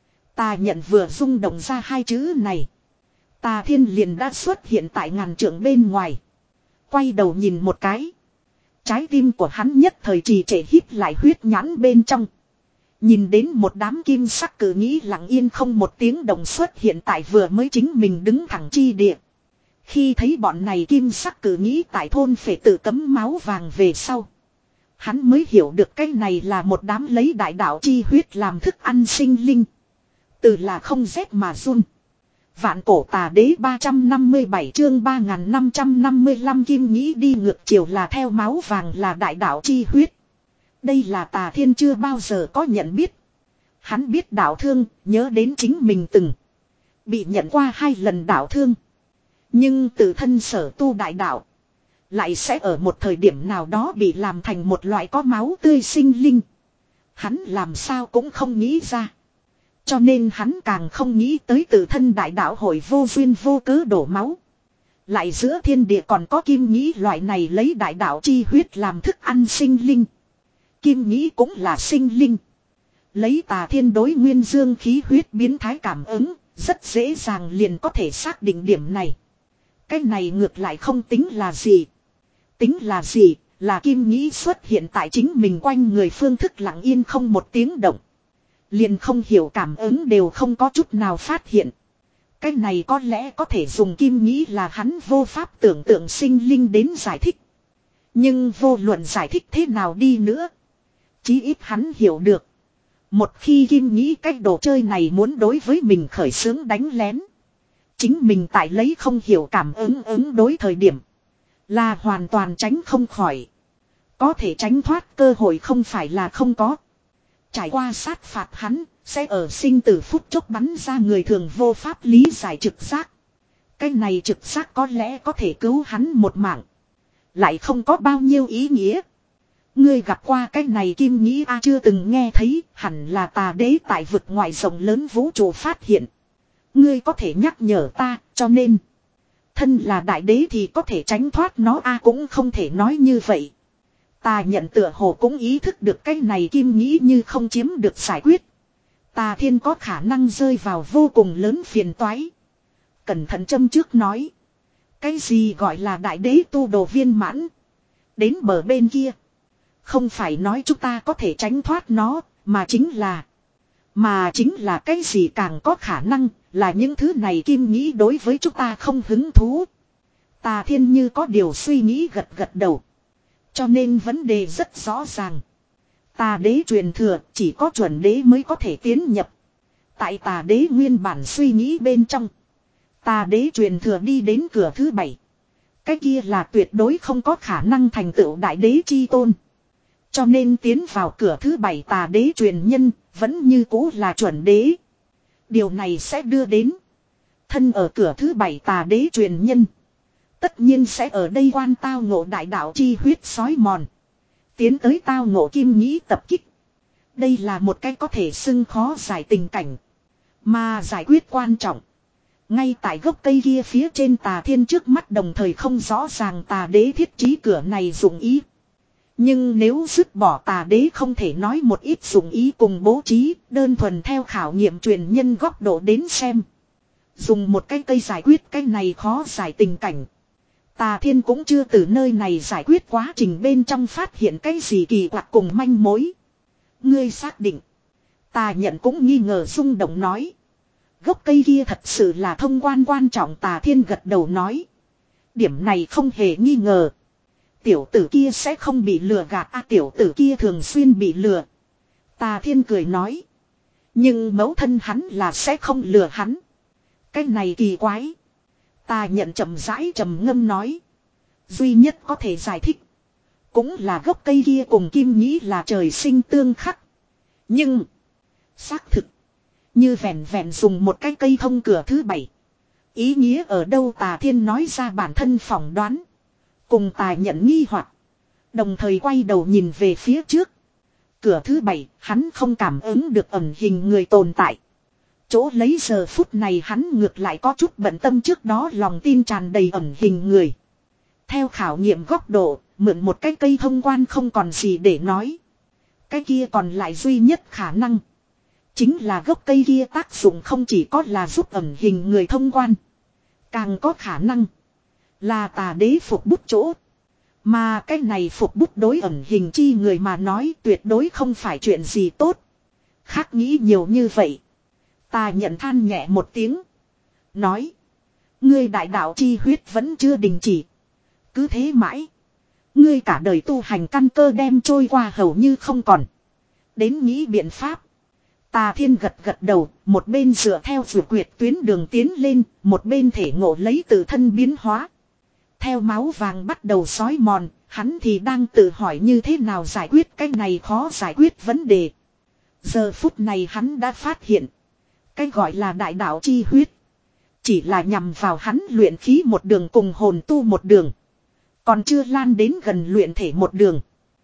Ta nhận vừa rung động ra hai chữ này. Tà Thiên liền đã xuất hiện tại ngàn trượng bên ngoài. Quay đầu nhìn một cái. Trái tim của hắn nhất thời trì trệ hít lại huyết nhãn bên trong. Nhìn đến một đám kim sắc cử nghĩ lặng yên không một tiếng động xuất hiện tại vừa mới chính mình đứng thẳng chi địa. Khi thấy bọn này kim sắc cử nghĩ tại thôn phệ tự cấm máu vàng về sau. Hắn mới hiểu được cái này là một đám lấy đại đạo chi huyết làm thức ăn sinh linh. Từ là không rét mà run. Vạn cổ tà đế ba trăm năm mươi bảy chương ba nghìn năm trăm năm mươi lăm kim nghĩ đi ngược chiều là theo máu vàng là đại đạo chi huyết. Đây là Tà Thiên chưa bao giờ có nhận biết. Hắn biết đạo thương, nhớ đến chính mình từng bị nhận qua hai lần đạo thương. Nhưng tự thân sở tu đại đạo lại sẽ ở một thời điểm nào đó bị làm thành một loại có máu tươi sinh linh. Hắn làm sao cũng không nghĩ ra. Cho nên hắn càng không nghĩ tới tự thân đại đạo hội vô duyên vô cớ đổ máu. Lại giữa thiên địa còn có kim nghĩ loại này lấy đại đạo chi huyết làm thức ăn sinh linh. Kim nghĩ cũng là sinh linh. Lấy Tà Thiên đối nguyên dương khí huyết biến thái cảm ứng, rất dễ dàng liền có thể xác định điểm này. Cái này ngược lại không tính là gì. Tính là gì, là kim nghĩ xuất hiện tại chính mình quanh người phương thức lặng yên không một tiếng động. Liền không hiểu cảm ứng đều không có chút nào phát hiện. Cái này có lẽ có thể dùng kim nghĩ là hắn vô pháp tưởng tượng sinh linh đến giải thích. Nhưng vô luận giải thích thế nào đi nữa. Chí ít hắn hiểu được. Một khi kim nghĩ cái đồ chơi này muốn đối với mình khởi xướng đánh lén. Chính mình tại lấy không hiểu cảm ứng ứng đối thời điểm. Là hoàn toàn tránh không khỏi. Có thể tránh thoát cơ hội không phải là không có. Trải qua sát phạt hắn, sẽ ở sinh tử phút chốc bắn ra người thường vô pháp lý giải trực giác. Cái này trực giác có lẽ có thể cứu hắn một mạng. Lại không có bao nhiêu ý nghĩa. Ngươi gặp qua cái này kim nghĩ a chưa từng nghe thấy, hẳn là tà đế tại vực ngoài rộng lớn vũ trụ phát hiện. Ngươi có thể nhắc nhở ta, cho nên. Thân là đại đế thì có thể tránh thoát nó a cũng không thể nói như vậy. Ta nhận tựa hồ cũng ý thức được cái này kim nghĩ như không chiếm được giải quyết. Tà Thiên có khả năng rơi vào vô cùng lớn phiền toái. Cẩn thận châm trước nói. Cái gì gọi là đại đế tu đồ viên mãn. Đến bờ bên kia. Không phải nói chúng ta có thể tránh thoát nó, mà chính là. Mà chính là cái gì càng có khả năng, là những thứ này kim nghĩ đối với chúng ta không hứng thú. Tà Thiên như có điều suy nghĩ gật gật đầu. Cho nên vấn đề rất rõ ràng. Tà đế truyền thừa chỉ có chuẩn đế mới có thể tiến nhập. Tại tà đế nguyên bản suy nghĩ bên trong. Tà đế truyền thừa đi đến cửa thứ bảy. Cái kia là tuyệt đối không có khả năng thành tựu đại đế chi tôn. Cho nên tiến vào cửa thứ bảy tà đế truyền nhân vẫn như cũ là chuẩn đế. Điều này sẽ đưa đến. Thân ở cửa thứ bảy tà đế truyền nhân. Tất nhiên sẽ ở đây quan tao ngộ đại đạo chi huyết sói mòn. Tiến tới tao ngộ kim nghĩ tập kích. Đây là một cái có thể xưng khó giải tình cảnh. Mà giải quyết quan trọng. Ngay tại gốc cây kia phía trên Tà Thiên trước mắt đồng thời không rõ ràng tà đế thiết trí cửa này dụng ý. Nhưng nếu dứt bỏ tà đế không thể nói một ít dụng ý cùng bố trí, đơn thuần theo khảo nghiệm truyền nhân góc độ đến xem. Dùng một cái cây giải quyết cái này khó giải tình cảnh. Tà Thiên cũng chưa từ nơi này giải quyết quá trình bên trong phát hiện cái gì kỳ quặc cùng manh mối. Ngươi xác định. Tà nhận cũng nghi ngờ rung động nói. Gốc cây kia thật sự là thông quan quan trọng. Tà Thiên gật đầu nói. Điểm này không hề nghi ngờ. Tiểu tử kia sẽ không bị lừa gạt. À, tiểu tử kia thường xuyên bị lừa. Tà Thiên cười nói. Nhưng mẫu thân hắn là sẽ không lừa hắn. Cái này kỳ quái. Ta nhận chậm rãi trầm ngâm nói. Duy nhất có thể giải thích. Cũng là gốc cây kia cùng Kim Nhĩ là trời sinh tương khắc. Nhưng. Xác thực. Như vẹn vẹn dùng một cái cây thông cửa thứ bảy. Ý nghĩa ở đâu Tà Thiên nói ra bản thân phỏng đoán. Cùng Tài nhận nghi hoặc. Đồng thời quay đầu nhìn về phía trước. Cửa thứ bảy hắn không cảm ứng được ẩn hình người tồn tại. Chỗ lấy giờ phút này hắn ngược lại có chút bận tâm trước đó lòng tin tràn đầy ẩn hình người. Theo khảo nghiệm góc độ, mượn một cái cây thông quan không còn gì để nói. Cái kia còn lại duy nhất khả năng. Chính là gốc cây kia tác dụng không chỉ có là giúp ẩn hình người thông quan. Càng có khả năng là Tà Đế phục bút chỗ. Mà cái này phục bút đối ẩn hình chi người mà nói tuyệt đối không phải chuyện gì tốt. Khác nghĩ nhiều như vậy. Ta nhận than nhẹ một tiếng. Nói. Ngươi đại đạo chi huyết vẫn chưa đình chỉ. Cứ thế mãi. Ngươi cả đời tu hành căn cơ đem trôi qua hầu như không còn. Đến nghĩ biện pháp. Tà Thiên gật gật đầu. Một bên dựa theo vượt quyệt tuyến đường tiến lên. Một bên thể ngộ lấy tự thân biến hóa. Theo máu vàng bắt đầu xói mòn. Hắn thì đang tự hỏi như thế nào giải quyết cái này khó giải quyết vấn đề. Giờ phút này hắn đã phát hiện. Cái gọi là đại đạo chi huyết. Chỉ là nhằm vào hắn luyện khí một đường cùng hồn tu một đường. Còn chưa lan đến gần luyện thể một đường.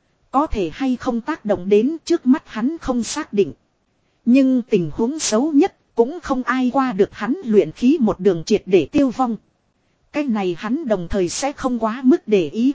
Có thể hay không tác động đến trước mắt hắn không xác định. Nhưng tình huống xấu nhất cũng không ai qua được hắn luyện khí một đường triệt để tiêu vong. Cái này hắn đồng thời sẽ không quá mức để ý.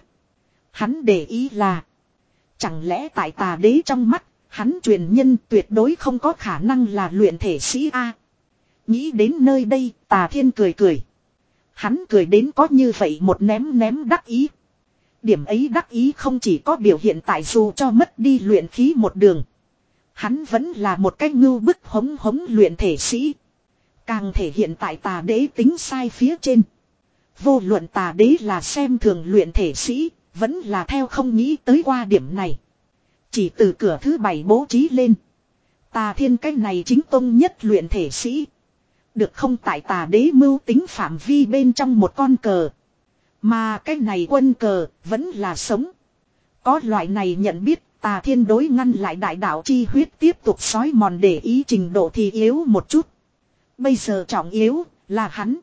Hắn để ý là. Chẳng lẽ tại Tà Đế trong mắt. Hắn truyền nhân tuyệt đối không có khả năng là luyện thể sĩ A. Nghĩ đến nơi đây Tà Thiên cười cười. Hắn cười đến có như vậy một ném ném đắc ý. Điểm ấy đắc ý không chỉ có biểu hiện tại dù cho mất đi luyện khí một đường. Hắn vẫn là một cái ngưu bức hống hống luyện thể sĩ. Càng thể hiện tại Tà Đế tính sai phía trên. Vô luận Tà Đế là xem thường luyện thể sĩ. Vẫn là theo không nghĩ tới qua điểm này. Chỉ từ cửa thứ bảy bố trí lên. Tà Thiên cái này chính tông nhất luyện thể sĩ. Được không tại Tà Đế mưu tính phạm vi bên trong một con cờ. Mà cái này quân cờ vẫn là sống. Có loại này nhận biết Tà Thiên đối ngăn lại đại đạo chi huyết tiếp tục sói mòn để ý trình độ thì yếu một chút. Bây giờ trọng yếu là hắn.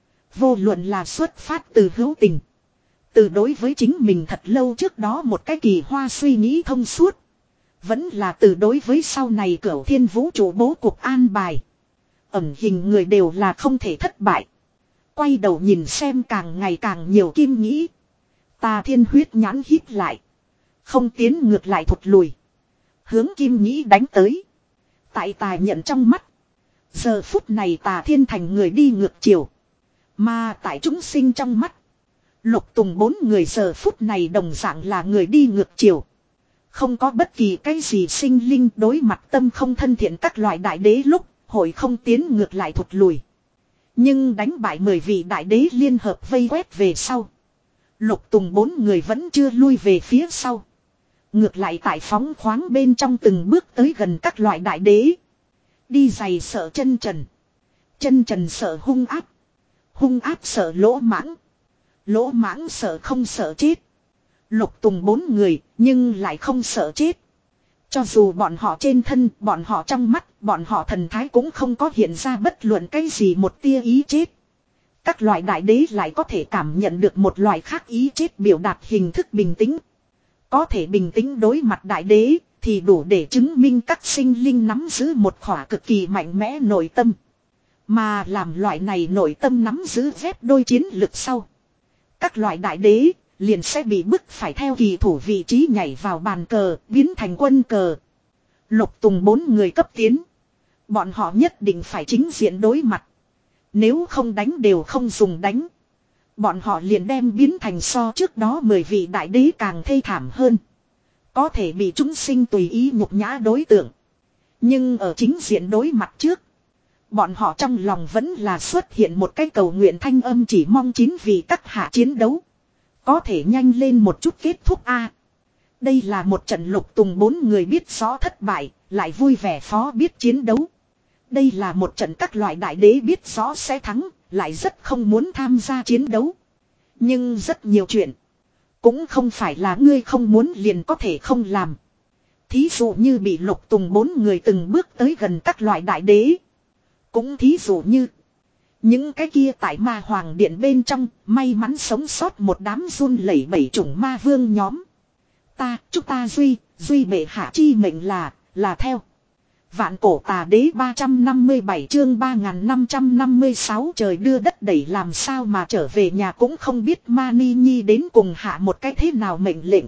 Vô luận là xuất phát từ hữu tình. Từ đối với chính mình thật lâu trước đó một cái kỳ hoa suy nghĩ thông suốt. Vẫn là từ đối với sau này cửu thiên vũ trụ bố cục an bài. Ẩn hình người đều là không thể thất bại. Quay đầu nhìn xem càng ngày càng nhiều Kim Nhĩ. Tà Thiên huyết nhãn hít lại. Không tiến ngược lại thụt lùi. Hướng Kim Nhĩ đánh tới. Tại Tà nhận trong mắt. Giờ phút này Tà Thiên thành người đi ngược chiều. Mà tại chúng sinh trong mắt. Lục Tùng bốn người giờ phút này đồng dạng là người đi ngược chiều. Không có bất kỳ cái gì sinh linh đối mặt tâm không thân thiện các loại đại đế lúc hội không tiến ngược lại thụt lùi. Nhưng đánh bại mười vị đại đế liên hợp vây quét về sau. Lục Tùng bốn người vẫn chưa lui về phía sau. Ngược lại tại phóng khoáng bên trong từng bước tới gần các loại đại đế. Đi giày sợ chân trần. Chân trần sợ hung áp. Hung áp sợ lỗ mãng. Lỗ mãng sợ không sợ chết. Lục Tùng bốn người nhưng lại không sợ chết. Cho dù bọn họ trên thân, bọn họ trong mắt, bọn họ thần thái cũng không có hiện ra bất luận cái gì một tia ý chết. Các loại đại đế lại có thể cảm nhận được một loại khác ý chết biểu đạt hình thức bình tĩnh. Có thể bình tĩnh đối mặt đại đế thì đủ để chứng minh các sinh linh nắm giữ một khỏa cực kỳ mạnh mẽ nội tâm. Mà làm loại này nội tâm nắm giữ phép đôi chiến lực sau. Các loại đại đế liền sẽ bị bức phải theo kỳ thủ vị trí nhảy vào bàn cờ, biến thành quân cờ. Lục Tùng bốn người cấp tiến. Bọn họ nhất định phải chính diện đối mặt. Nếu không đánh đều không dùng đánh. Bọn họ liền đem biến thành so trước đó mười vị đại đế càng thê thảm hơn. Có thể bị chúng sinh tùy ý nhục nhã đối tượng. Nhưng ở chính diện đối mặt trước. Bọn họ trong lòng vẫn là xuất hiện một cái cầu nguyện thanh âm chỉ mong chín vị các hạ chiến đấu. Có thể nhanh lên một chút kết thúc a. Đây là một trận Lục Tùng bốn người biết rõ thất bại, lại vui vẻ phó biết chiến đấu. Đây là một trận các loại đại đế biết rõ sẽ thắng, lại rất không muốn tham gia chiến đấu. Nhưng rất nhiều chuyện, cũng không phải là ngươi không muốn liền có thể không làm. Thí dụ như bị Lục Tùng bốn người từng bước tới gần các loại đại đế. Cũng thí dụ như những cái kia tại ma hoàng điện bên trong may mắn sống sót một đám run lẩy bẩy chủng ma vương nhóm. Ta, chúng ta duy, duy bệ hạ chi mệnh là, là theo. Vạn cổ tà đế ba trăm năm mươi bảy chương ba nghìn năm trăm năm mươi sáu trời đưa đất đẩy làm sao mà trở về nhà cũng không biết Mani Nhi đến cùng hạ một cái thế nào mệnh lệnh.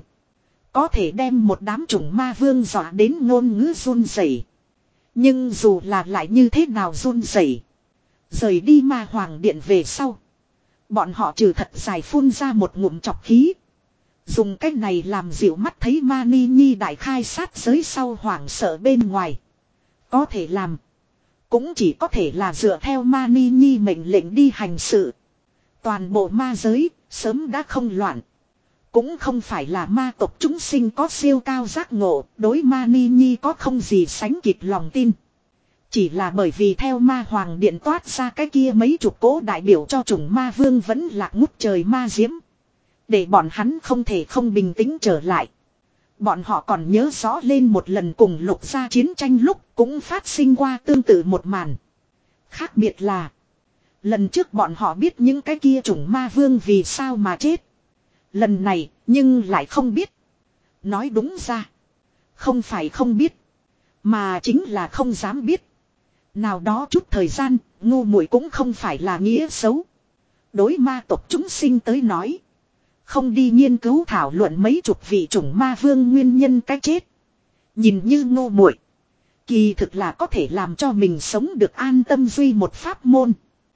Có thể đem một đám chủng ma vương dọa đến ngôn ngữ run rẩy. Nhưng dù là lại như thế nào run rẩy, rời đi ma hoàng điện về sau, bọn họ trừ thật dài phun ra một ngụm chọc khí. Dùng cách này làm dịu mắt thấy Mani Nhi đại khai sát giới sau hoảng sợ bên ngoài. Có thể làm, cũng chỉ có thể là dựa theo Mani Nhi mệnh lệnh đi hành sự. Toàn bộ ma giới, sớm đã không loạn. Cũng không phải là ma tộc chúng sinh có siêu cao giác ngộ, đối Mani Nhi có không gì sánh kịp lòng tin. Chỉ là bởi vì theo ma hoàng điện toát ra cái kia mấy chục cỗ đại biểu cho chủng ma vương vẫn lạc ngút trời ma diễm. Để bọn hắn không thể không bình tĩnh trở lại. Bọn họ còn nhớ rõ lên một lần cùng Lục gia chiến tranh lúc cũng phát sinh qua tương tự một màn. Khác biệt là, lần trước bọn họ biết những cái kia chủng ma vương vì sao mà chết. Lần này, nhưng lại không biết. Nói đúng ra, không phải không biết, mà chính là không dám biết. Nào đó chút thời gian, ngu muội cũng không phải là nghĩa xấu. Đối ma tộc chúng sinh tới nói, không đi nghiên cứu thảo luận mấy chục vị chủng ma vương nguyên nhân cái chết. Nhìn như ngu muội, kỳ thực là có thể làm cho mình sống được an tâm duy một pháp môn.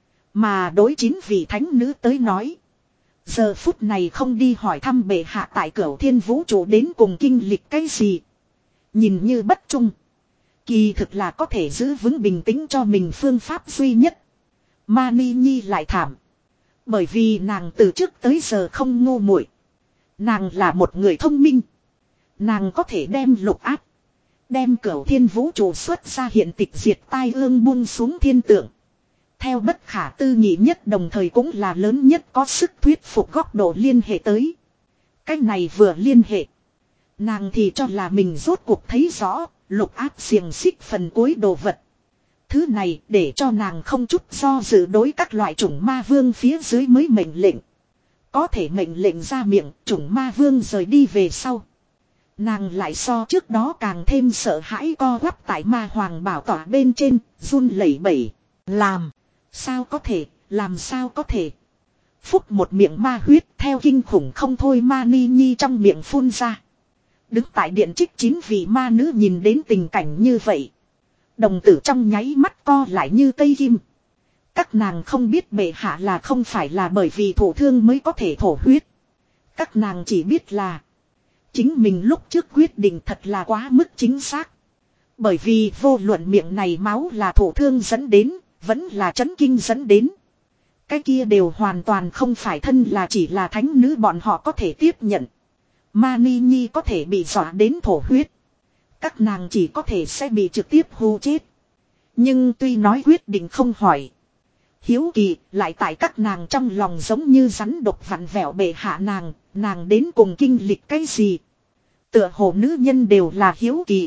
Mà đối chín vị thánh nữ tới nói, giờ phút này không đi hỏi thăm bệ hạ tại Cửu Thiên vũ trụ đến cùng kinh lịch cái gì, nhìn như bất trung, kỳ thực là có thể giữ vững bình tĩnh cho mình phương pháp duy nhất. Mani Nhi lại thảm, bởi vì nàng từ trước tới giờ không ngu muội. Nàng là một người thông minh. Nàng có thể đem lục áp, đem Cửu Thiên vũ trụ xuất ra hiện tịch diệt tai ương buông xuống thiên tượng. Theo bất khả tư nghị nhất đồng thời cũng là lớn nhất có sức thuyết phục góc độ liên hệ tới. Cách này vừa liên hệ, nàng thì cho là mình rốt cuộc thấy rõ lục áp xiềng xích phần cuối đồ vật. Thứ này để cho nàng không chút do dự đối các loại chủng ma vương phía dưới mới mệnh lệnh. Có thể mệnh lệnh ra miệng, chủng ma vương rời đi về sau, nàng lại so trước đó càng thêm sợ hãi, co quắp tại ma hoàng bảo tỏa bên trên, run lẩy bẩy. Làm sao có thể, làm sao có thể. Phúc một miệng ma huyết theo kinh khủng không thôi Mani Nhi trong miệng phun ra. Đứng tại điện trích chín vị ma nữ nhìn đến tình cảnh như vậy, đồng tử trong nháy mắt co lại như cây kim. Các nàng không biết bệ hạ là không phải là bởi vì thổ thương mới có thể thổ huyết. Các nàng chỉ biết là chính mình lúc trước quyết định thật là quá mức chính xác. Bởi vì vô luận miệng này máu là thổ thương dẫn đến, vẫn là chấn kinh dẫn đến, cái kia đều hoàn toàn không phải thân là chỉ là thánh nữ bọn họ có thể tiếp nhận. Mani Nhi có thể bị dọa đến thổ huyết, các nàng chỉ có thể sẽ bị trực tiếp hù chết. Nhưng tuy nói quyết định không hỏi, hiếu kỳ lại tại các nàng trong lòng giống như rắn độc vặn vẹo bệ hạ nàng, nàng đến cùng kinh lịch cái gì. Tựa hồ nữ nhân đều là hiếu kỳ.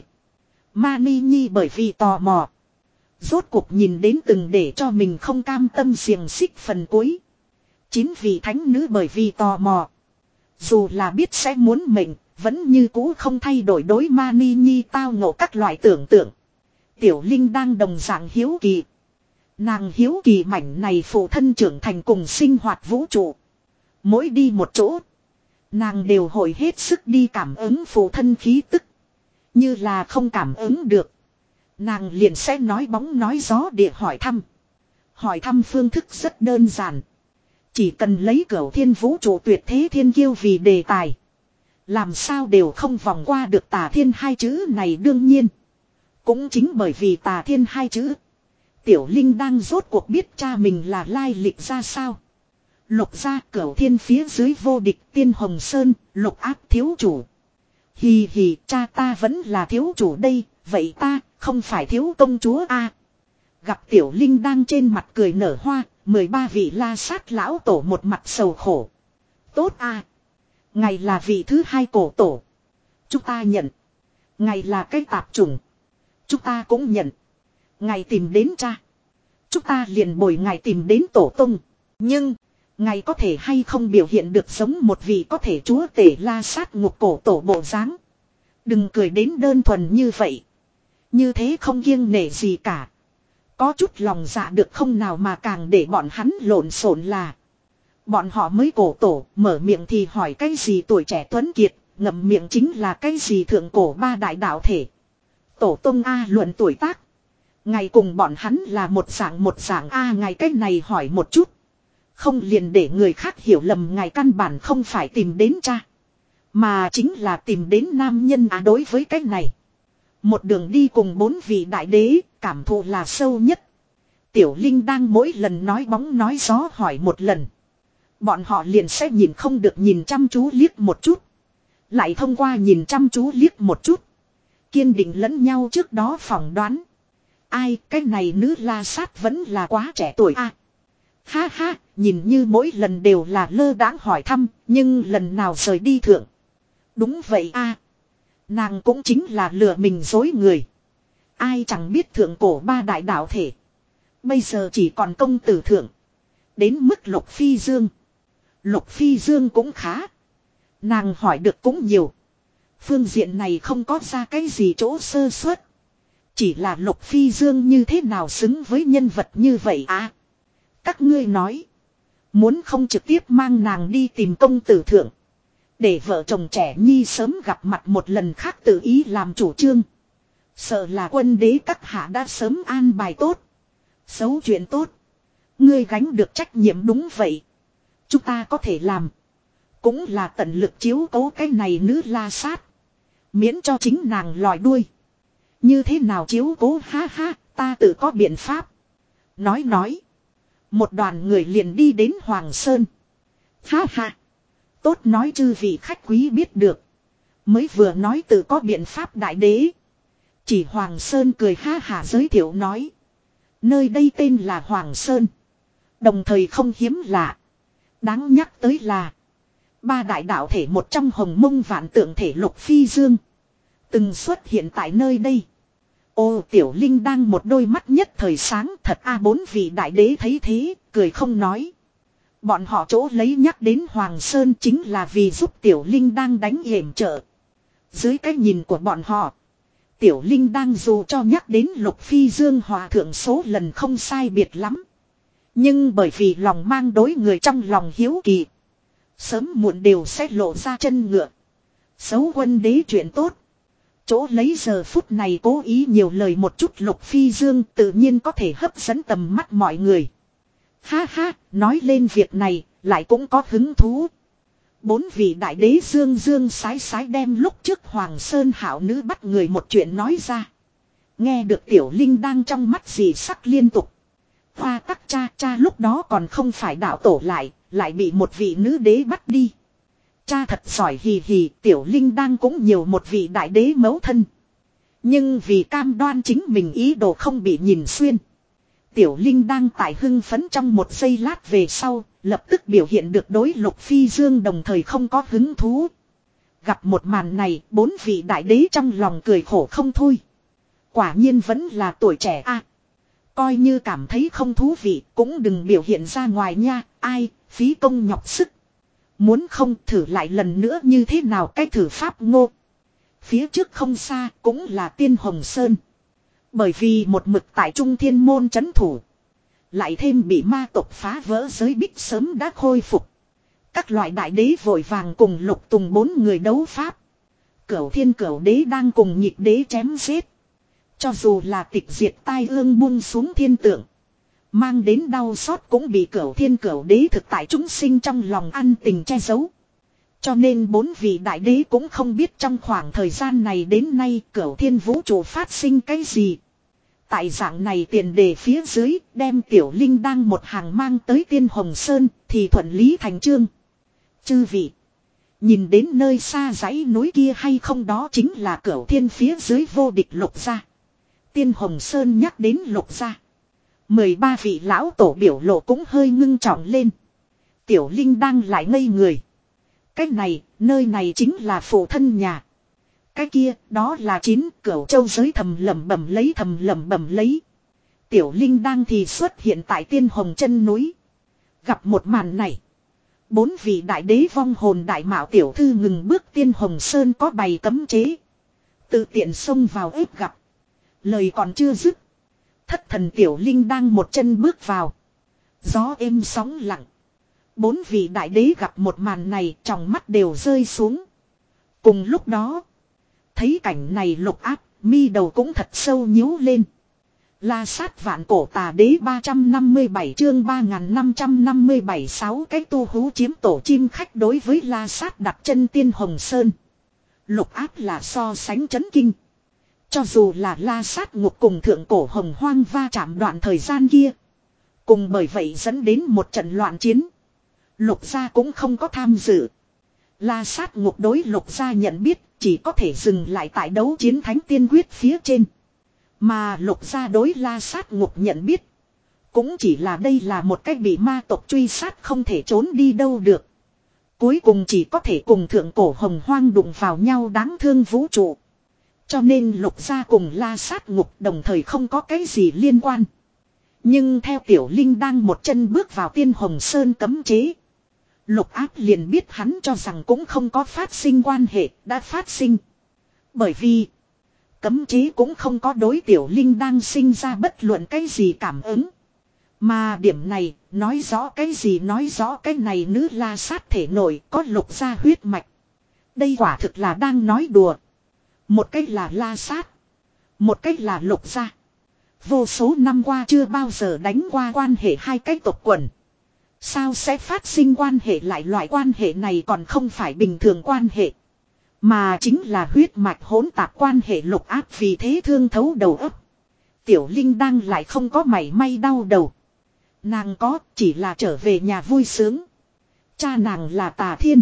Mani Nhi bởi vì tò mò, rốt cuộc nhìn đến từng để cho mình không cam tâm xiềng xích phần cuối. Chín vị thánh nữ bởi vì tò mò, dù là biết sẽ muốn mệnh, vẫn như cũ không thay đổi đối Mani Nhi tao ngộ các loại tưởng tượng. Tiểu Linh đang đồng dạng hiếu kỳ. Nàng hiếu kỳ mảnh này phụ thân trưởng thành cùng sinh hoạt vũ trụ. Mỗi đi một chỗ, nàng đều hồi hết sức đi cảm ứng phụ thân khí tức. Như là không cảm ứng được, nàng liền sẽ nói bóng nói gió địa hỏi thăm. Hỏi thăm phương thức rất đơn giản. Chỉ cần lấy Cửu Thiên vũ trụ tuyệt thế thiên kiêu vì đề tài, làm sao đều không vòng qua được tà thiên hai chữ này. Đương nhiên, cũng chính bởi vì tà thiên hai chữ, Tiểu Linh đang rốt cuộc biết cha mình là lai lịch ra sao. Lục gia Cửu Thiên phía dưới vô địch Tiên Hồng Sơn, lục áp thiếu chủ. Hì hì, cha ta vẫn là thiếu chủ đây, vậy ta không phải thiếu công chúa a. Gặp Tiểu Linh đang trên mặt cười nở hoa, mười ba vị La Sát lão tổ một mặt sầu khổ. Tốt à. Ngài là vị thứ hai cổ tổ. Chúng ta nhận. Ngài là cái tạp chủng. Chúng ta cũng nhận. Ngài tìm đến cha. Chúng ta liền bồi ngài tìm đến tổ tông. Nhưng, ngài có thể hay không biểu hiện được giống một vị có thể chúa tể La Sát ngục cổ tổ bộ dáng. Đừng cười đến đơn thuần như vậy. Như thế không kiêng nể gì cả. Có chút lòng dạ được không nào mà càng để bọn hắn lộn xộn là. Bọn họ mới cổ tổ, mở miệng thì hỏi cái gì tuổi trẻ tuấn kiệt, ngậm miệng chính là cái gì thượng cổ ba đại đạo thể. Tổ tông A luận tuổi tác. Ngày cùng bọn hắn là một dạng một dạng A ngày cái này hỏi một chút. Không liền để người khác hiểu lầm ngày căn bản không phải tìm đến cha. Mà chính là tìm đến nam nhân à đối với cái này. Một đường đi cùng bốn vị đại đế, cảm thụ là sâu nhất. Tiểu Linh đang mỗi lần nói bóng nói gió hỏi một lần. Bọn họ liền sẽ nhìn không được nhìn chăm chú liếc một chút. Lại thông qua nhìn chăm chú liếc một chút. Kiên định lẫn nhau trước đó phỏng đoán. Ai cái này nữ La Sát vẫn là quá trẻ tuổi à. Ha ha, nhìn như mỗi lần đều là lơ đãng hỏi thăm, nhưng lần nào rời đi thượng. Đúng vậy a. Nàng cũng chính là lừa mình dối người. Ai chẳng biết thượng cổ ba đại đạo thể. Bây giờ chỉ còn công tử thượng. Đến mức Lục Phi Dương. Lục Phi Dương cũng khá. Nàng hỏi được cũng nhiều. Phương diện này không có ra cái gì chỗ sơ suất. Chỉ là Lục Phi Dương như thế nào xứng với nhân vật như vậy à. Các ngươi nói. Muốn không trực tiếp mang nàng đi tìm công tử thượng. Để vợ chồng trẻ nhi sớm gặp mặt một lần khác tự ý làm chủ trương. Sợ là quân đế các hạ đã sớm an bài tốt. Xấu chuyện tốt. Ngươi gánh được trách nhiệm đúng vậy. Chúng ta có thể làm. Cũng là tận lực chiếu cố cái này nữ La Sát. Miễn cho chính nàng lòi đuôi. Như thế nào chiếu cố ha ha, ta tự có biện pháp. Nói nói. Một đoàn người liền đi đến Hoàng Sơn. Ha ha. Tốt nói chư vị khách quý biết được. Mới vừa nói tự có biện pháp đại đế. Chỉ Hoàng Sơn cười ha hả giới thiệu nói. Nơi đây tên là Hoàng Sơn. Đồng thời không hiếm lạ. Đáng nhắc tới là. Ba đại đạo thể một trong hồng mông vạn tượng thể Lục Phi Dương. Từng xuất hiện tại nơi đây. Ô Tiểu Linh đang một đôi mắt nhất thời sáng thật a bốn vị đại đế thấy thế, cười không nói. Bọn họ chỗ lấy nhắc đến Hoàng Sơn chính là vì giúp Tiểu Linh đang đánh yểm trợ. Dưới cái nhìn của bọn họ, Tiểu Linh đang dù cho nhắc đến Lục Phi Dương hòa thượng số lần không sai biệt lắm. Nhưng bởi vì lòng mang đối người trong lòng hiếu kỳ, sớm muộn đều sẽ lộ ra chân ngựa. Xấu quân đế chuyện tốt. Chỗ lấy giờ phút này cố ý nhiều lời một chút Lục Phi Dương tự nhiên có thể hấp dẫn tầm mắt mọi người. Ha ha, nói lên việc này, lại cũng có hứng thú. Bốn vị đại đế dương dương sái sái đem lúc trước Hoàng Sơn hảo nữ bắt người một chuyện nói ra. Nghe được Tiểu Linh đang trong mắt dì sắc liên tục. Hoa tắc cha cha lúc đó còn không phải đạo tổ lại, lại bị một vị nữ đế bắt đi. Cha thật giỏi hì hì, Tiểu Linh đang cũng nhiều một vị đại đế mẫu thân. Nhưng vì cam đoan chính mình ý đồ không bị nhìn xuyên. Tiểu Linh đang tại hưng phấn trong một giây lát về sau, lập tức biểu hiện được đối Lục Phi Dương đồng thời không có hứng thú. Gặp một màn này, bốn vị đại đế trong lòng cười khổ không thôi. Quả nhiên vẫn là tuổi trẻ a. Coi như cảm thấy không thú vị, cũng đừng biểu hiện ra ngoài nha, ai, phí công nhọc sức. Muốn không thử lại lần nữa như thế nào cái thử pháp ngô. Phía trước không xa cũng là Tiên Hồng Sơn. Bởi vì một mực tại Trung Thiên Môn trấn thủ. Lại thêm bị ma tộc phá vỡ giới bích sớm đã khôi phục. Các loại đại đế vội vàng cùng Lục Tùng bốn người đấu pháp. Cửu Thiên Cửu Đế đang cùng Nhịp Đế chém giết. Cho dù là tịch diệt tai ương buông xuống thiên tượng. Mang đến đau xót cũng bị Cửu Thiên Cửu Đế thực tại chúng sinh trong lòng ăn tình che giấu. Cho nên bốn vị đại đế cũng không biết trong khoảng thời gian này đến nay Cửu Thiên vũ trụ phát sinh cái gì. Tại dạng này tiền đề phía dưới đem Tiểu Linh đang một hàng mang tới Tiên Hồng Sơn thì thuận lý thành chương. Chư vị, nhìn đến nơi xa dãy núi kia hay không đó chính là Cửu Thiên phía dưới vô địch Lục gia. Tiên Hồng Sơn nhắc đến Lục gia. mười ba vị lão tổ biểu lộ cũng hơi ngưng trọng lên. Tiểu Linh đang lại ngây người. Cái này, nơi này chính là phụ thân nhà. Cái kia, đó là chín cửu châu giới thầm lẩm bẩm lấy thầm lẩm bẩm lấy. Tiểu Linh đang thì xuất hiện tại Tiên Hồng chân núi. Gặp một màn này. Bốn vị đại đế vong hồn đại mạo tiểu thư ngừng bước. Tiên Hồng Sơn có bày cấm chế. Tự tiện xông vào ép gặp. Lời còn chưa dứt. Thất thần Tiểu Linh đang một chân bước vào. Gió êm sóng lặng. Bốn vị đại đế gặp một màn này, trong mắt đều rơi xuống. Cùng lúc đó, thấy cảnh này Lục Áp, mi đầu cũng thật sâu nhíu lên. La sát vạn cổ tà đế ba trăm năm mươi bảy chương ba nghìn năm trăm năm mươi bảy sáu cái tu hú chiếm tổ chim khách đối với La sát đặt chân Tiên Hồng Sơn. Lục Áp là so sánh chấn kinh. Cho dù là La sát ngục cùng thượng cổ hồng hoang va chạm đoạn thời gian kia. Cùng bởi vậy dẫn đến một trận loạn chiến. Lục gia cũng không có tham dự. La sát ngục đối lục gia nhận biết chỉ có thể dừng lại tại đấu chiến thánh tiên quyết phía trên. Mà lục gia đối La sát ngục nhận biết. Cũng chỉ là đây là một cách bị ma tộc truy sát không thể trốn đi đâu được. Cuối cùng chỉ có thể cùng thượng cổ hồng hoang đụng vào nhau đáng thương vũ trụ. Cho nên lục gia cùng La sát ngục đồng thời không có cái gì liên quan. Nhưng theo Tiểu Linh đang một chân bước vào Tiên Hồng Sơn cấm chế. Lục Áp liền biết hắn cho rằng cũng không có phát sinh quan hệ, đã phát sinh. Bởi vì cấm chế cũng không có đối Tiểu Linh đang sinh ra bất luận cái gì cảm ứng. Mà điểm này, nói rõ cái gì nói rõ cái này nữ La sát thể nội có lục gia huyết mạch. Đây quả thực là đang nói đùa. Một cách là La sát, một cách là lục gia. Vô số năm qua chưa bao giờ đánh qua quan hệ hai cái tộc quần. Sao sẽ phát sinh quan hệ lại loại quan hệ này còn không phải bình thường quan hệ. Mà chính là huyết mạch hỗn tạp quan hệ. Lục Áp vì thế thương thấu đầu óc. Tiểu Linh đang lại không có mảy may đau đầu. Nàng có chỉ là trở về nhà vui sướng. Cha nàng là Tà Thiên.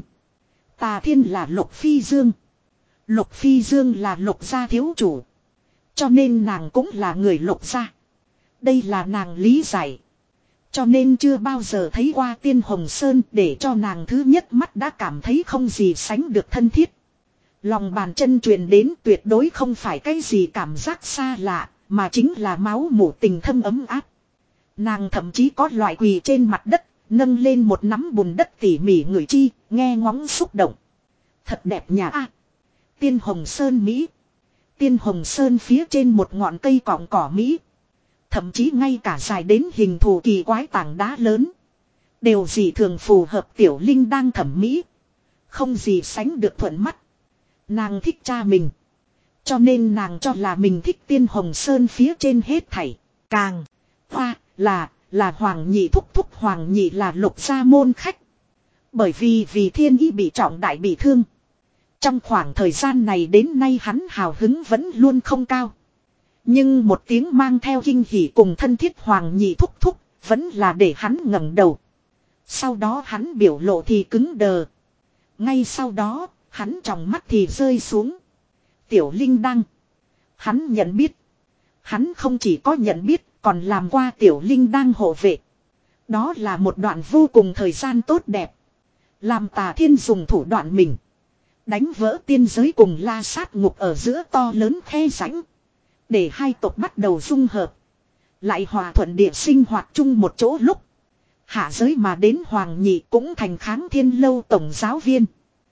Tà Thiên là Lục Phi Dương. Lục Phi Dương là Lục gia thiếu chủ. Cho nên nàng cũng là người Lục gia. Đây là nàng lý giải. Cho nên chưa bao giờ thấy qua Tiên Hồng Sơn để cho nàng thứ nhất mắt đã cảm thấy không gì sánh được thân thiết. Lòng bàn chân truyền đến tuyệt đối không phải cái gì cảm giác xa lạ, mà chính là máu mủ tình thâm ấm áp. Nàng thậm chí có loại quỳ trên mặt đất, nâng lên một nắm bùn đất tỉ mỉ ngửi chi, nghe ngóng xúc động. Thật đẹp nhà a. Tiên Hồng Sơn Mỹ. Tiên Hồng Sơn phía trên một ngọn cây cọng cỏ Mỹ. Thậm chí ngay cả dài đến hình thù kỳ quái tảng đá lớn. Đều dị thường phù hợp Tiểu Linh đang thẩm mỹ. Không gì sánh được thuận mắt. Nàng thích cha mình. Cho nên nàng cho là mình thích Tiên Hồng Sơn phía trên hết thảy. Càng hoa là là Hoàng Nhị thúc thúc. Hoàng Nhị là Lục gia môn khách. Bởi vì vì Thiên Ý bị trọng đại bị thương. Trong khoảng thời gian này đến nay hắn hào hứng vẫn luôn không cao. Nhưng một tiếng mang theo kinh hỉ cùng thân thiết Hoàng Nhị thúc thúc vẫn là để hắn ngẩng đầu. Sau đó hắn biểu lộ thì cứng đờ. Ngay sau đó hắn trong mắt thì rơi xuống. Tiểu Linh đăng. Hắn nhận biết. Hắn không chỉ có nhận biết còn làm qua Tiểu Linh đăng hộ vệ. Đó là một đoạn vô cùng thời gian tốt đẹp. Làm Tà Thiên dùng thủ đoạn mình. Đánh vỡ tiên giới cùng La sát ngục ở giữa to lớn khe rãnh. Để hai tộc bắt đầu dung hợp. Lại hòa thuận địa sinh hoạt chung một chỗ lúc. Hạ giới mà đến Hoàng Nhị cũng thành Kháng Thiên Lâu tổng giáo viên.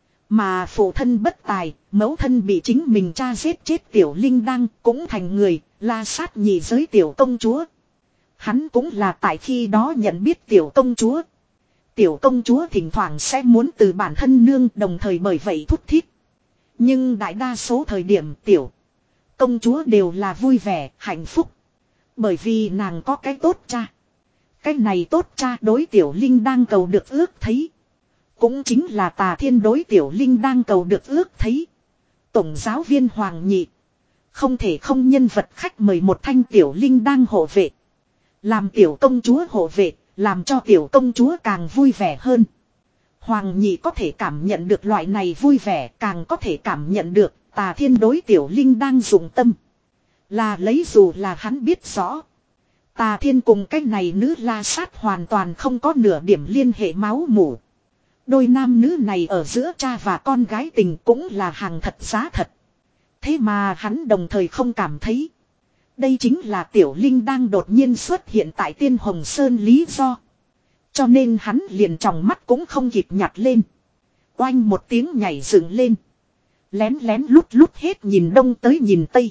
Mà phụ thân bất tài, mẫu thân bị chính mình cha giết chết Tiểu Linh đăng cũng thành người, La sát nhị giới tiểu công chúa. Hắn cũng là tại khi đó nhận biết tiểu công chúa. Tiểu công chúa thỉnh thoảng sẽ muốn từ bản thân nương đồng thời bởi vậy thúc thiết. Nhưng đại đa số thời điểm tiểu công chúa đều là vui vẻ, hạnh phúc. Bởi vì nàng có cái tốt cha. Cái này tốt cha đối Tiểu Linh đang cầu được ước thấy. Cũng chính là Tà Thiên đối Tiểu Linh đang cầu được ước thấy. Tổng giáo viên Hoàng Nhị. Không thể không nhân vật khách mời một thanh Tiểu Linh đang hộ vệ. Làm tiểu công chúa hộ vệ, làm cho tiểu công chúa càng vui vẻ hơn. Hoàng Nhị có thể cảm nhận được loại này vui vẻ, càng có thể cảm nhận được Tà Thiên đối Tiểu Linh đang dùng tâm. Là lấy dù là hắn biết rõ. Tà Thiên cùng cái này nữ la sát hoàn toàn không có nửa điểm liên hệ máu mủ. Đôi nam nữ này ở giữa cha và con gái tình cũng là hàng thật giá thật. Thế mà hắn đồng thời không cảm thấy. Đây chính là Tiểu Linh đang đột nhiên xuất hiện tại Tiên Hồng Sơn lý do. Cho nên hắn liền tròng mắt cũng không kịp nhặt lên. Oanh một tiếng nhảy dựng lên. Lén lén lút lút hết nhìn đông tới nhìn tây.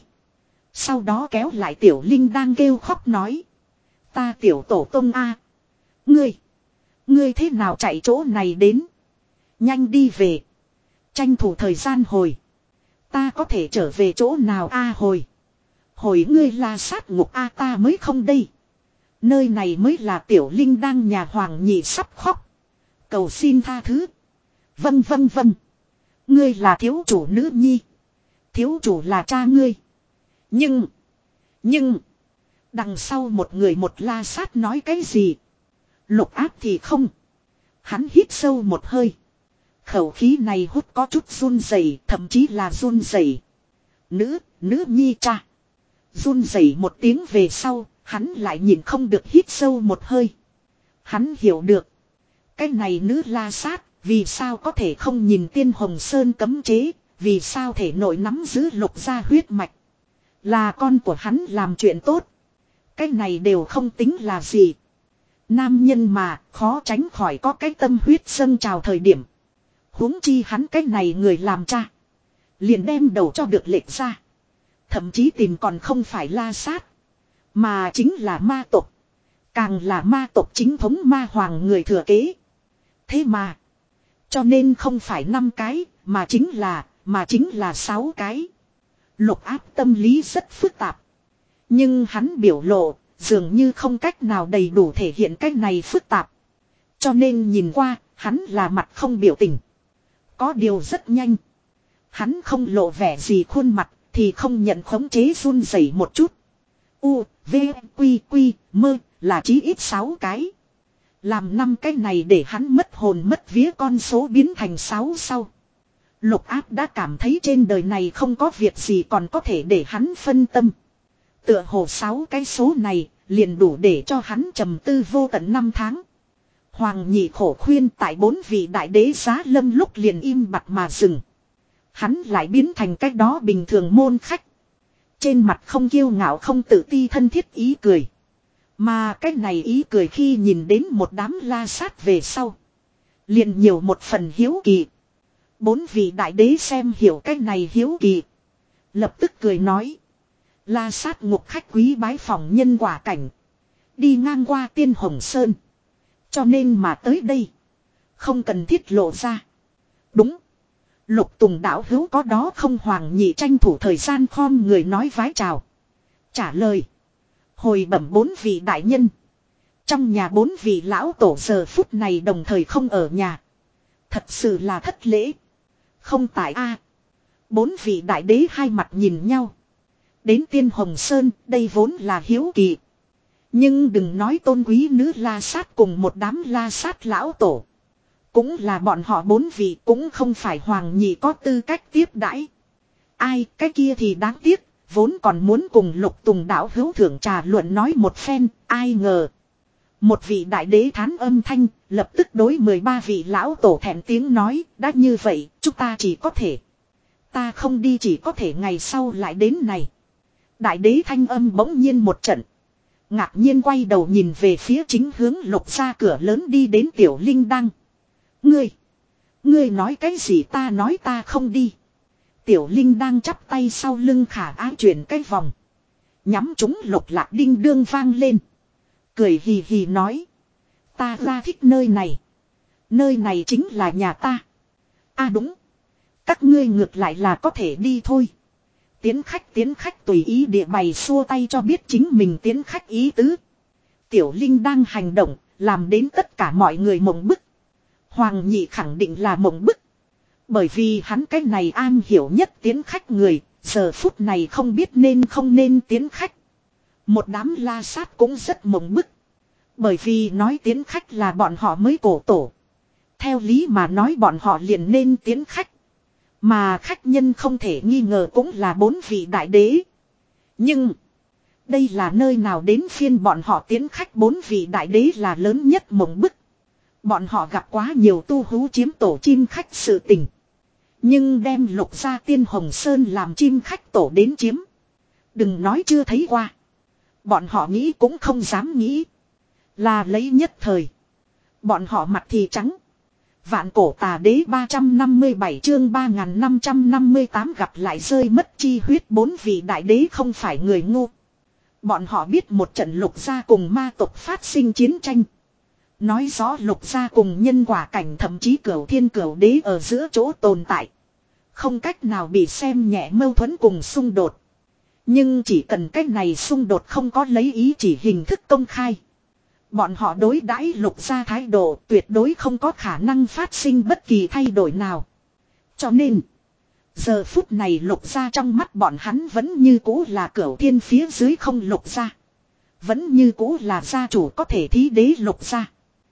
Sau đó kéo lại Tiểu Linh đang kêu khóc nói. Ta Tiểu Tổ Tông a, Ngươi. Ngươi thế nào chạy chỗ này đến. Nhanh đi về. Tranh thủ thời gian hồi. Ta có thể trở về chỗ nào a hồi. Hồi ngươi la sát ngục a ta mới không đây. Nơi này mới là Tiểu Linh đang nhà Hoàng Nhị sắp khóc. Cầu xin tha thứ. Vâng vâng vâng. Ngươi là thiếu chủ nữ nhi. Thiếu chủ là cha ngươi. Nhưng. Nhưng. Đằng sau một người một la sát nói cái gì. Lục Áp thì không. Hắn hít sâu một hơi. Khẩu khí này hút có chút run rẩy, thậm chí là run rẩy. Nữ, nữ nhi cha. Run rẩy một tiếng về sau, hắn lại nhìn không được hít sâu một hơi. Hắn hiểu được. Cái này nữ la sát, vì sao có thể không nhìn Tiên Hồng Sơn cấm chế, vì sao thể nội nắm giữ lục gia huyết mạch. Là con của hắn làm chuyện tốt. Cái này đều không tính là gì. Nam nhân mà, khó tránh khỏi có cái tâm huyết dâng trào thời điểm. Huống chi hắn cái này người làm cha. Liền đem đầu cho được lệch ra. Thậm chí tìm còn không phải la sát. Mà chính là ma tộc. Càng là ma tộc chính thống ma hoàng người thừa kế. Thế mà. Cho nên không phải năm cái. Mà chính là. Mà chính là sáu cái. Lục Áp tâm lý rất phức tạp. Nhưng hắn biểu lộ. Dường như không cách nào đầy đủ thể hiện cái này phức tạp. Cho nên nhìn qua. Hắn là mặt không biểu tình. Có điều rất nhanh. Hắn không lộ vẻ gì khuôn mặt. Thì không nhận khống chế run rẩy một chút. U, V, Quy, Quy, Mơ là chí ít sáu cái. Làm năm cái này để hắn mất hồn mất vía con số biến thành sáu sau. Lục Áp đã cảm thấy trên đời này không có việc gì còn có thể để hắn phân tâm. Tựa hồ sáu cái số này liền đủ để cho hắn trầm tư vô tận năm tháng. Hoàng Nhị khổ khuyên tại bốn vị đại đế giá lâm lúc liền im bặt mà dừng. Hắn lại biến thành cách đó bình thường môn khách. Trên mặt không kiêu ngạo không tự ti thân thiết ý cười. Mà cái này ý cười khi nhìn đến một đám la sát về sau. Liền nhiều một phần hiếu kỳ. Bốn vị đại đế xem hiểu cái này hiếu kỳ. Lập tức cười nói. La sát ngục khách quý bái phòng nhân quả cảnh. Đi ngang qua Tiên Hồng Sơn. Cho nên mà tới đây. Không cần thiết lộ ra. Đúng. Lục Tùng đạo hữu có đó không Hoàng Nhị tranh thủ thời gian khom người nói vái chào. Trả lời. Hồi bẩm bốn vị đại nhân. Trong nhà bốn vị lão tổ giờ phút này đồng thời không ở nhà. Thật sự là thất lễ. Không tại a. Bốn vị đại đế hai mặt nhìn nhau. Đến Tiên Hồng Sơn đây vốn là hiếu kỳ. Nhưng đừng nói tôn quý nữ la sát cùng một đám la sát lão tổ. Cũng là bọn họ bốn vị cũng không phải Hoàng Nhị có tư cách tiếp đãi. Ai cái kia thì đáng tiếc. Vốn còn muốn cùng Lục Tùng đạo hữu thưởng trà luận nói một phen. Ai ngờ. Một vị đại đế thán âm thanh. Lập tức đối mười ba vị lão tổ thẹn tiếng nói. Đã như vậy chúng ta chỉ có thể. Ta không đi chỉ có thể ngày sau lại đến này. Đại đế thanh âm bỗng nhiên một trận. Ngạc nhiên quay đầu nhìn về phía chính hướng Lục ra cửa lớn đi đến Tiểu Linh Đăng. Ngươi. Ngươi nói cái gì ta nói ta không đi. Tiểu Linh đang chắp tay sau lưng khả ái chuyển cái vòng. Nhắm chúng Lục Lạc đinh đương vang lên. Cười hì hì nói. Ta ra thích nơi này. Nơi này chính là nhà ta. À đúng. Các ngươi ngược lại là có thể đi thôi. Tiến khách tiến khách tùy ý địa bày xua tay cho biết chính mình tiến khách ý tứ. Tiểu Linh đang hành động. Làm đến tất cả mọi người mộng bức. Hoàng Nhị khẳng định là mộng bức. Bởi vì hắn cái này an hiểu nhất tiến khách người. Giờ phút này không biết nên không nên tiến khách. Một đám la sát cũng rất mộng bức. Bởi vì nói tiến khách là bọn họ mới cổ tổ. Theo lý mà nói bọn họ liền nên tiến khách. Mà khách nhân không thể nghi ngờ cũng là bốn vị đại đế. Nhưng. Đây là nơi nào đến phiên bọn họ tiến khách bốn vị đại đế là lớn nhất mộng bức. Bọn họ gặp quá nhiều tu hú chiếm tổ chim khách sự tình. Nhưng đem Lục gia Tiên Hồng Sơn làm chim khách tổ đến chiếm. Đừng nói chưa thấy qua. Bọn họ nghĩ cũng không dám nghĩ. Là lấy nhất thời. Bọn họ mặt thì trắng. Vạn cổ tà đế ba trăm năm mươi bảy chương ba nghìn năm trăm năm mươi tám gặp lại rơi mất chi huyết bốn vị đại đế không phải người ngu. Bọn họ biết một trận Lục gia cùng ma tộc phát sinh chiến tranh. Nói rõ Lục gia cùng nhân quả cảnh thậm chí cửu thiên cửu đế ở giữa chỗ tồn tại. Không cách nào bị xem nhẹ mâu thuẫn cùng xung đột. Nhưng chỉ cần cách này xung đột không có lấy ý chỉ hình thức công khai. Bọn họ đối đãi Lục gia thái độ tuyệt đối không có khả năng phát sinh bất kỳ thay đổi nào. Cho nên, giờ phút này Lục gia trong mắt bọn hắn vẫn như cũ là cửu thiên phía dưới không Lục gia. Vẫn như cũ là gia chủ có thể thí đế Lục gia.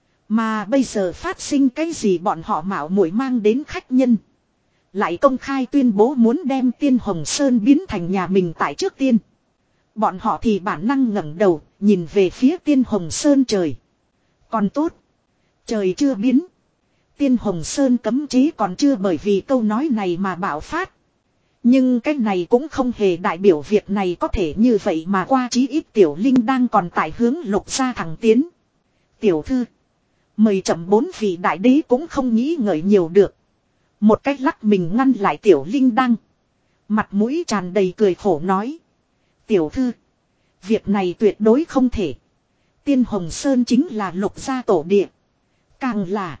Mà bây giờ phát sinh cái gì bọn họ mạo muội mang đến khách nhân. Lại công khai tuyên bố muốn đem Tiên Hồng Sơn biến thành nhà mình tại trước tiên. Bọn họ thì bản năng ngẩng đầu, nhìn về phía Tiên Hồng Sơn trời. Còn tốt. Trời chưa biến. Tiên Hồng Sơn cấm chế còn chưa bởi vì câu nói này mà bạo phát. Nhưng cái này cũng không hề đại biểu việc này có thể như vậy mà qua chí ít Tiểu Linh đang còn tại hướng Lục gia thẳng tiến. Tiểu thư. Mời chậm bốn vị đại đế cũng không nghĩ ngợi nhiều được. Một cách lắc mình ngăn lại Tiểu Linh đăng. Mặt mũi tràn đầy cười khổ nói. Tiểu thư. Việc này tuyệt đối không thể. Tiên Hồng Sơn chính là Lục gia tổ địa. Càng là.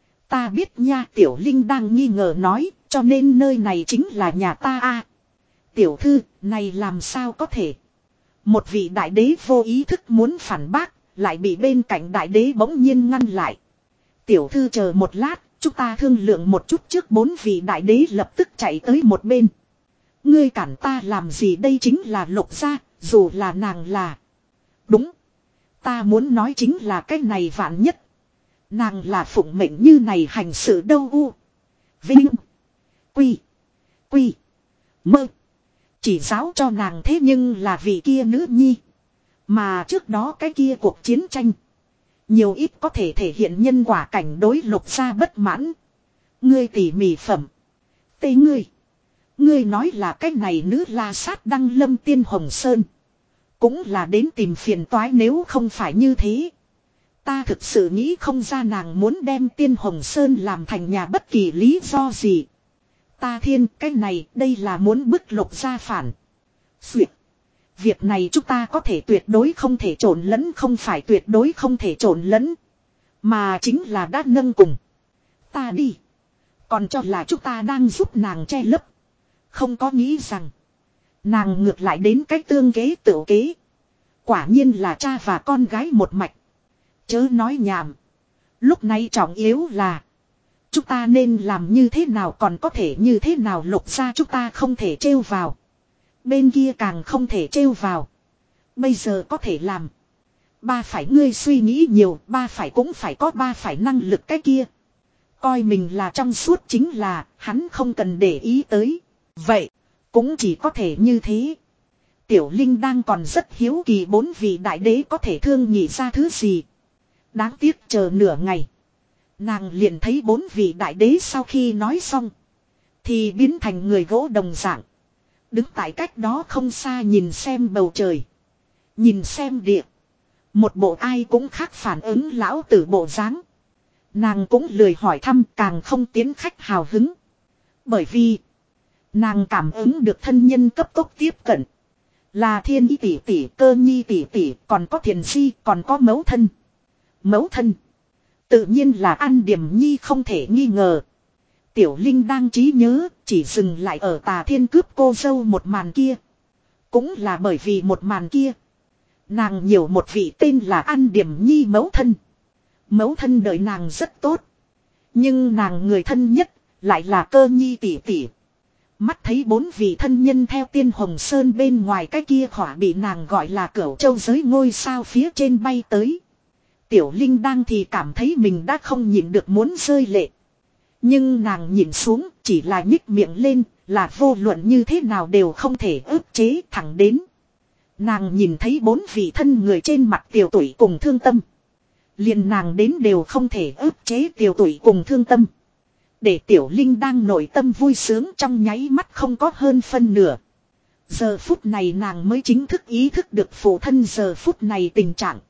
Ta biết nha Tiểu Linh đang nghi ngờ nói. Cho nên nơi này chính là nhà ta a. Tiểu thư. Này làm sao có thể. Một vị đại đế vô ý thức muốn phản bác. Lại bị bên cạnh đại đế bỗng nhiên ngăn lại. Tiểu thư chờ một lát. Chúng ta thương lượng một chút trước bốn vị đại đế lập tức chạy tới một bên. Ngươi cản ta làm gì đây chính là Lục gia, dù là nàng là. Đúng. Ta muốn nói chính là cái này vạn nhất. Nàng là phụng mệnh như này hành sự đâu u. Vinh. Quy. Quy. Mơ. Chỉ giáo cho nàng thế nhưng là vị kia nữ nhi. Mà trước đó cái kia cuộc chiến tranh. Nhiều ít có thể thể hiện nhân quả cảnh đối Lục gia bất mãn. Ngươi tỉ mỉ phẩm. Tê ngươi. Ngươi nói là cái này nữ la sát đăng lâm Tiên Hồng Sơn. Cũng là đến tìm phiền toái nếu không phải như thế. Ta thực sự nghĩ không ra nàng muốn đem Tiên Hồng Sơn làm thành nhà bất kỳ lý do gì. Ta thiên cái này đây là muốn bức Lục gia phản. Xuyệt. Việc này chúng ta có thể tuyệt đối không thể trộn lẫn không phải tuyệt đối không thể trộn lẫn. Mà chính là đã nâng cùng. Ta đi. Còn cho là chúng ta đang giúp nàng che lấp. Không có nghĩ rằng. Nàng ngược lại đến cách tương kế tự kế. Quả nhiên là cha và con gái một mạch. Chớ nói nhảm. Lúc này trọng yếu là. Chúng ta nên làm như thế nào còn có thể như thế nào Lục gia chúng ta không thể trêu vào. Bên kia càng không thể trêu vào. Bây giờ có thể làm. Ba phải ngươi suy nghĩ nhiều. Ba phải cũng phải có ba phải năng lực cái kia. Coi mình là trong suốt chính là. Hắn không cần để ý tới. Vậy. Cũng chỉ có thể như thế. Tiểu Linh đang còn rất hiếu kỳ bốn vị đại đế có thể thương nhị ra thứ gì. Đáng tiếc chờ nửa ngày. Nàng liền thấy bốn vị đại đế sau khi nói xong. Thì biến thành người gỗ đồng dạng. Đứng tại cách đó không xa nhìn xem bầu trời. Nhìn xem địa. Một bộ ai cũng khác phản ứng lão tử bộ dáng. Nàng cũng lười hỏi thăm càng không tiến khách hào hứng. Bởi vì. Nàng cảm ứng được thân nhân cấp tốc tiếp cận. Là Thiên Y tỷ tỷ, Cơ Nhi tỷ tỷ, còn có Thiền Si, còn có mẫu thân. Mẫu thân. Tự nhiên là An Điểm Nhi không thể nghi ngờ. Tiểu Linh đang trí nhớ, chỉ dừng lại ở Tà Thiên cướp cô dâu một màn kia. Cũng là bởi vì một màn kia. Nàng nhiều một vị tên là An Điểm Nhi mẫu thân. Mẫu thân đời nàng rất tốt. Nhưng nàng người thân nhất, lại là Cơ Nhi tỷ tỷ. Mắt thấy bốn vị thân nhân theo Tiên Hồng Sơn bên ngoài cái kia khỏa bị nàng gọi là Cửu Châu giới ngôi sao phía trên bay tới. Tiểu Linh đang thì cảm thấy mình đã không nhịn được muốn rơi lệ. Nhưng nàng nhìn xuống chỉ là nhích miệng lên là vô luận như thế nào đều không thể ức chế thẳng đến. Nàng nhìn thấy bốn vị thân người trên mặt tiểu tụy cùng thương tâm. Liền nàng đến đều không thể ức chế tiểu tụy cùng thương tâm. Để tiểu linh đang nội tâm vui sướng trong nháy mắt không có hơn phân nửa. Giờ phút này nàng mới chính thức ý thức được phụ thân giờ phút này tình trạng.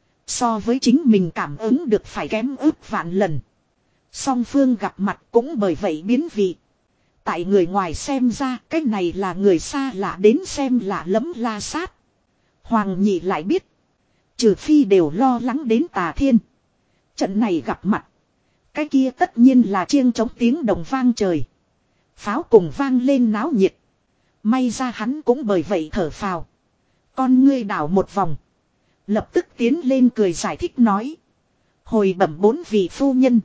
So với chính mình cảm ứng được phải kém ước vạn lần. Song phương gặp mặt cũng bởi vậy biến vị. Tại người ngoài xem ra cái này là người xa lạ đến xem lạ lẫm La Sát. Hoàng nhị lại biết. Trừ phi đều lo lắng đến Tà Thiên. Trận này gặp mặt. Cái kia tất nhiên là chiêng trống tiếng đồng vang trời. Pháo cùng vang lên náo nhiệt. May ra hắn cũng bởi vậy thở phào. Con ngươi đảo một vòng. Lập tức tiến lên cười giải thích nói. Hồi bẩm bốn vị phu nhân.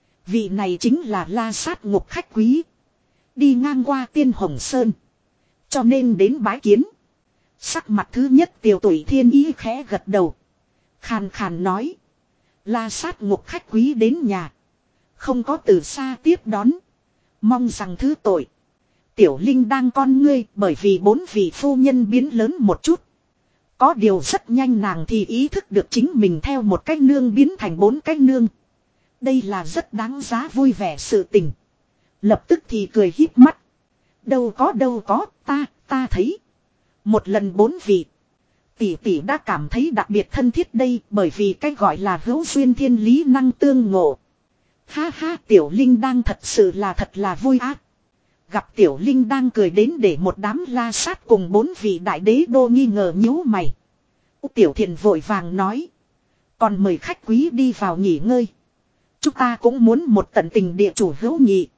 Vị này chính là La Sát ngục khách quý. Đi ngang qua Tiên Hồng Sơn. Cho nên đến bái kiến. Sắc mặt thứ nhất tiểu tuổi thiên ý khẽ gật đầu. Khàn khàn nói. La Sát ngục khách quý đến nhà. Không có từ xa tiếp đón. Mong rằng thứ tội. Tiểu Linh đang con ngươi bởi vì bốn vị phu nhân biến lớn một chút. Có điều rất nhanh nàng thì ý thức được chính mình theo một cái nương biến thành bốn cái nương. Đây là rất đáng giá vui vẻ sự tình. Lập tức thì cười híp mắt. Đâu có đâu có, ta, ta thấy. Một lần bốn vị. Tỷ tỷ đã cảm thấy đặc biệt thân thiết đây bởi vì cái gọi là hữu duyên thiên lý năng tương ngộ. Ha ha, Tiểu Linh đang thật sự là thật là vui ác. Gặp Tiểu Linh đang cười đến để một đám La Sát cùng bốn vị đại đế đô nghi ngờ nhíu mày. Tiểu Thiền vội vàng nói. Còn mời khách quý đi vào nghỉ ngơi. Chúng ta cũng muốn một tận tình địa chủ hữu nhị.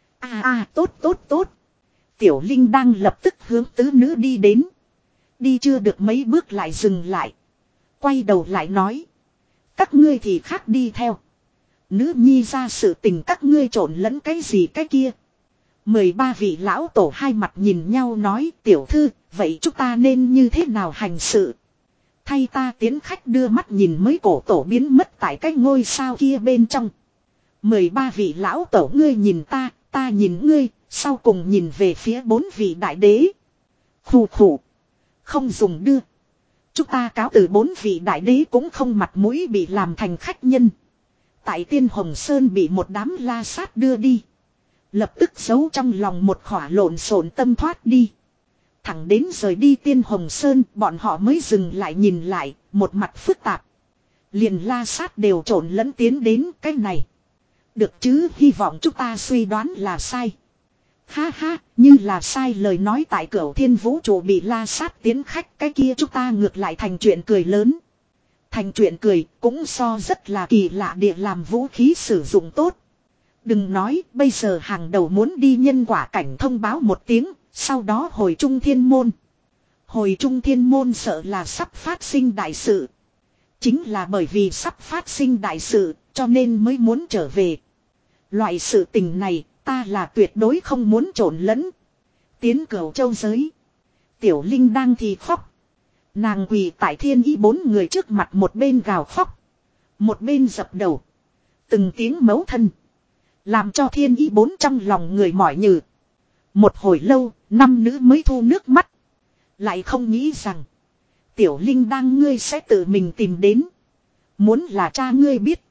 À à tốt tốt tốt. Tiểu Linh đang lập tức hướng tứ nữ đi đến. Đi chưa được mấy bước lại dừng lại. Quay đầu lại nói. Các ngươi thì khác đi theo. Nữ nhi ra sự tình các ngươi trộn lẫn cái gì cái kia. Mười ba vị lão tổ hai mặt nhìn nhau nói tiểu thư, vậy chúng ta nên như thế nào hành sự? Thay ta tiến khách đưa mắt nhìn mấy cổ tổ biến mất tại cái ngôi sao kia bên trong. Mười ba vị lão tổ ngươi nhìn ta, ta nhìn ngươi, sau cùng nhìn về phía bốn vị đại đế. Khủ khủ. Không dùng đưa. Chúng ta cáo từ bốn vị đại đế cũng không mặt mũi bị làm thành khách nhân. Tại Tiên Hồng Sơn bị một đám La Sát đưa đi. Lập tức giấu trong lòng một khỏa lộn xộn tâm thoát đi. Thẳng đến rời đi Tiên Hồng Sơn bọn họ mới dừng lại nhìn lại, một mặt phức tạp. Liền La Sát đều trộn lẫn tiến đến cái này. Được chứ, hy vọng chúng ta suy đoán là sai. Ha ha, như là sai lời nói tại Cửu Thiên Vũ Trụ bị La Sát tiến khách, cái kia chúng ta ngược lại thành chuyện cười lớn. Thành chuyện cười cũng so rất là kỳ lạ địa làm vũ khí sử dụng tốt. Đừng nói, bây giờ hàng đầu muốn đi nhân quả cảnh thông báo một tiếng, sau đó hồi trung thiên môn. Hồi trung thiên môn sợ là sắp phát sinh đại sự. Chính là bởi vì sắp phát sinh đại sự, cho nên mới muốn trở về. Loại sự tình này, ta là tuyệt đối không muốn trộn lẫn. Tiến Cửu Châu giới. Tiểu Linh đang thì khóc. Nàng quỳ tại Thiên Ý bốn người trước mặt, một bên gào khóc, một bên dập đầu. Từng tiếng mấu thân. Làm cho Thiên Ý bốn trong lòng người mỏi nhừ. Một hồi lâu, năm nữ mới thu nước mắt. Lại không nghĩ rằng Tiểu Linh đang ngươi sẽ tự mình tìm đến. Muốn là cha ngươi biết,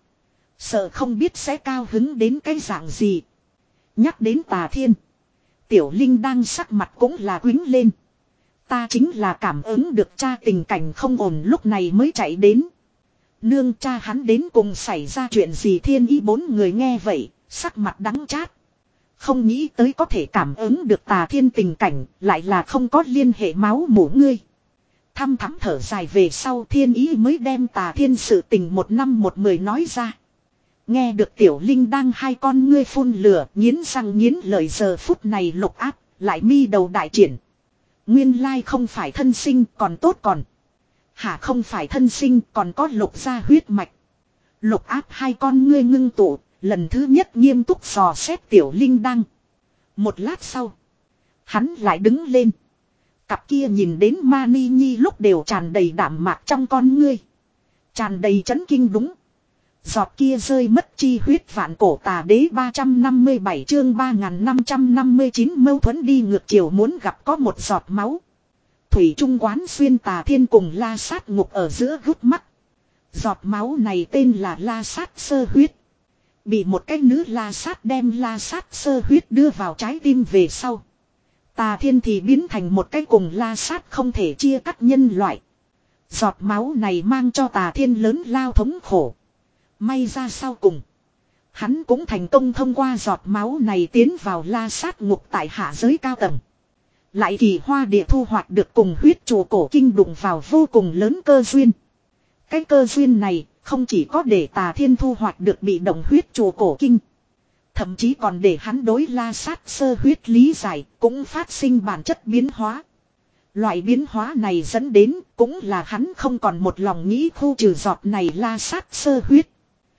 sợ không biết sẽ cao hứng đến cái dạng gì. Nhắc đến Tà Thiên, Tiểu Linh đang sắc mặt cũng là quính lên. Ta chính là cảm ứng được cha tình cảnh không ổn lúc này mới chạy đến. Nương, cha hắn đến cùng xảy ra chuyện gì? Thiên Ý bốn người nghe vậy, sắc mặt đắng chát. Không nghĩ tới có thể cảm ứng được Tà Thiên tình cảnh, lại là không có liên hệ máu mủ ngươi. Thăm thắm thở dài về sau, Thiên Ý mới đem Tà Thiên sự tình một năm một mười nói ra. Nghe được Tiểu Linh đang hai con ngươi phun lửa, nghiến răng nghiến lợi, giờ phút này Lục Áp lại mi đầu đại triển. Nguyên lai không phải thân sinh còn tốt còn. Hả, không phải thân sinh còn có Lục gia huyết mạch. Lục Áp hai con ngươi ngưng tụ, lần thứ nhất nghiêm túc dò xét Tiểu Linh đang. Một lát sau, hắn lại đứng lên. Cặp kia nhìn đến Mani Nhi lúc đều tràn đầy đạm mạc trong con ngươi. Tràn đầy chấn kinh đúng. Giọt kia rơi mất chi huyết vạn cổ tà đế ba trăm năm mươi bảy chương ba nghìn năm trăm năm mươi chín mâu thuẫn đi ngược chiều muốn gặp có một giọt máu. Thủy Trung quán xuyên Tà Thiên cùng La Sát Ngục ở giữa gút mắt. Giọt máu này tên là La Sát Sơ Huyết. Bị một cái nữ La Sát đem La Sát Sơ Huyết đưa vào trái tim về sau. Tà Thiên thì biến thành một cái cùng La Sát không thể chia cắt nhân loại. Giọt máu này mang cho Tà Thiên lớn lao thống khổ. May ra sau cùng. Hắn cũng thành công thông qua giọt máu này tiến vào La Sát Ngục tại hạ giới cao tầng. Lại kỳ hoa địa thu hoạch được cùng huyết trụ cổ kinh đụng vào vô cùng lớn cơ duyên. Cái cơ duyên này không chỉ có để Tà Thiên thu hoạch được bị động huyết trụ cổ kinh. Thậm chí còn để hắn đối La Sát Sơ Huyết lý giải cũng phát sinh bản chất biến hóa. Loại biến hóa này dẫn đến cũng là hắn không còn một lòng nghĩ khu trừ giọt này La Sát Sơ Huyết.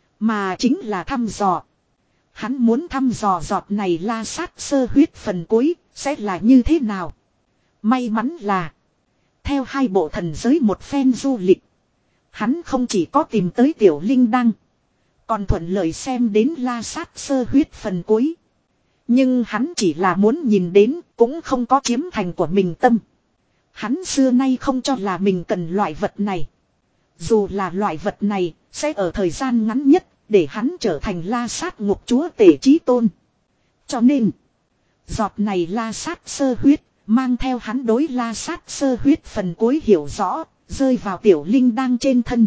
Mà chính là thăm dò. Hắn muốn thăm dò giọt này La Sát Sơ Huyết phần cuối sẽ là như thế nào. May mắn là theo hai bộ thần giới một phen du lịch. Hắn không chỉ có tìm tới Tiểu Linh Đăng. Còn thuận lợi xem đến La Sát Sơ Huyết phần cuối. Nhưng hắn chỉ là muốn nhìn đến cũng không có chiếm thành của mình tâm. Hắn xưa nay không cho là mình cần loại vật này. Dù là loại vật này sẽ ở thời gian ngắn nhất để hắn trở thành La Sát Ngục chúa tể chí tôn. Cho nên giọt này La Sát Sơ Huyết mang theo hắn đối La Sát Sơ Huyết phần cuối hiểu rõ, rơi vào Tiểu Linh Đăng trên thân.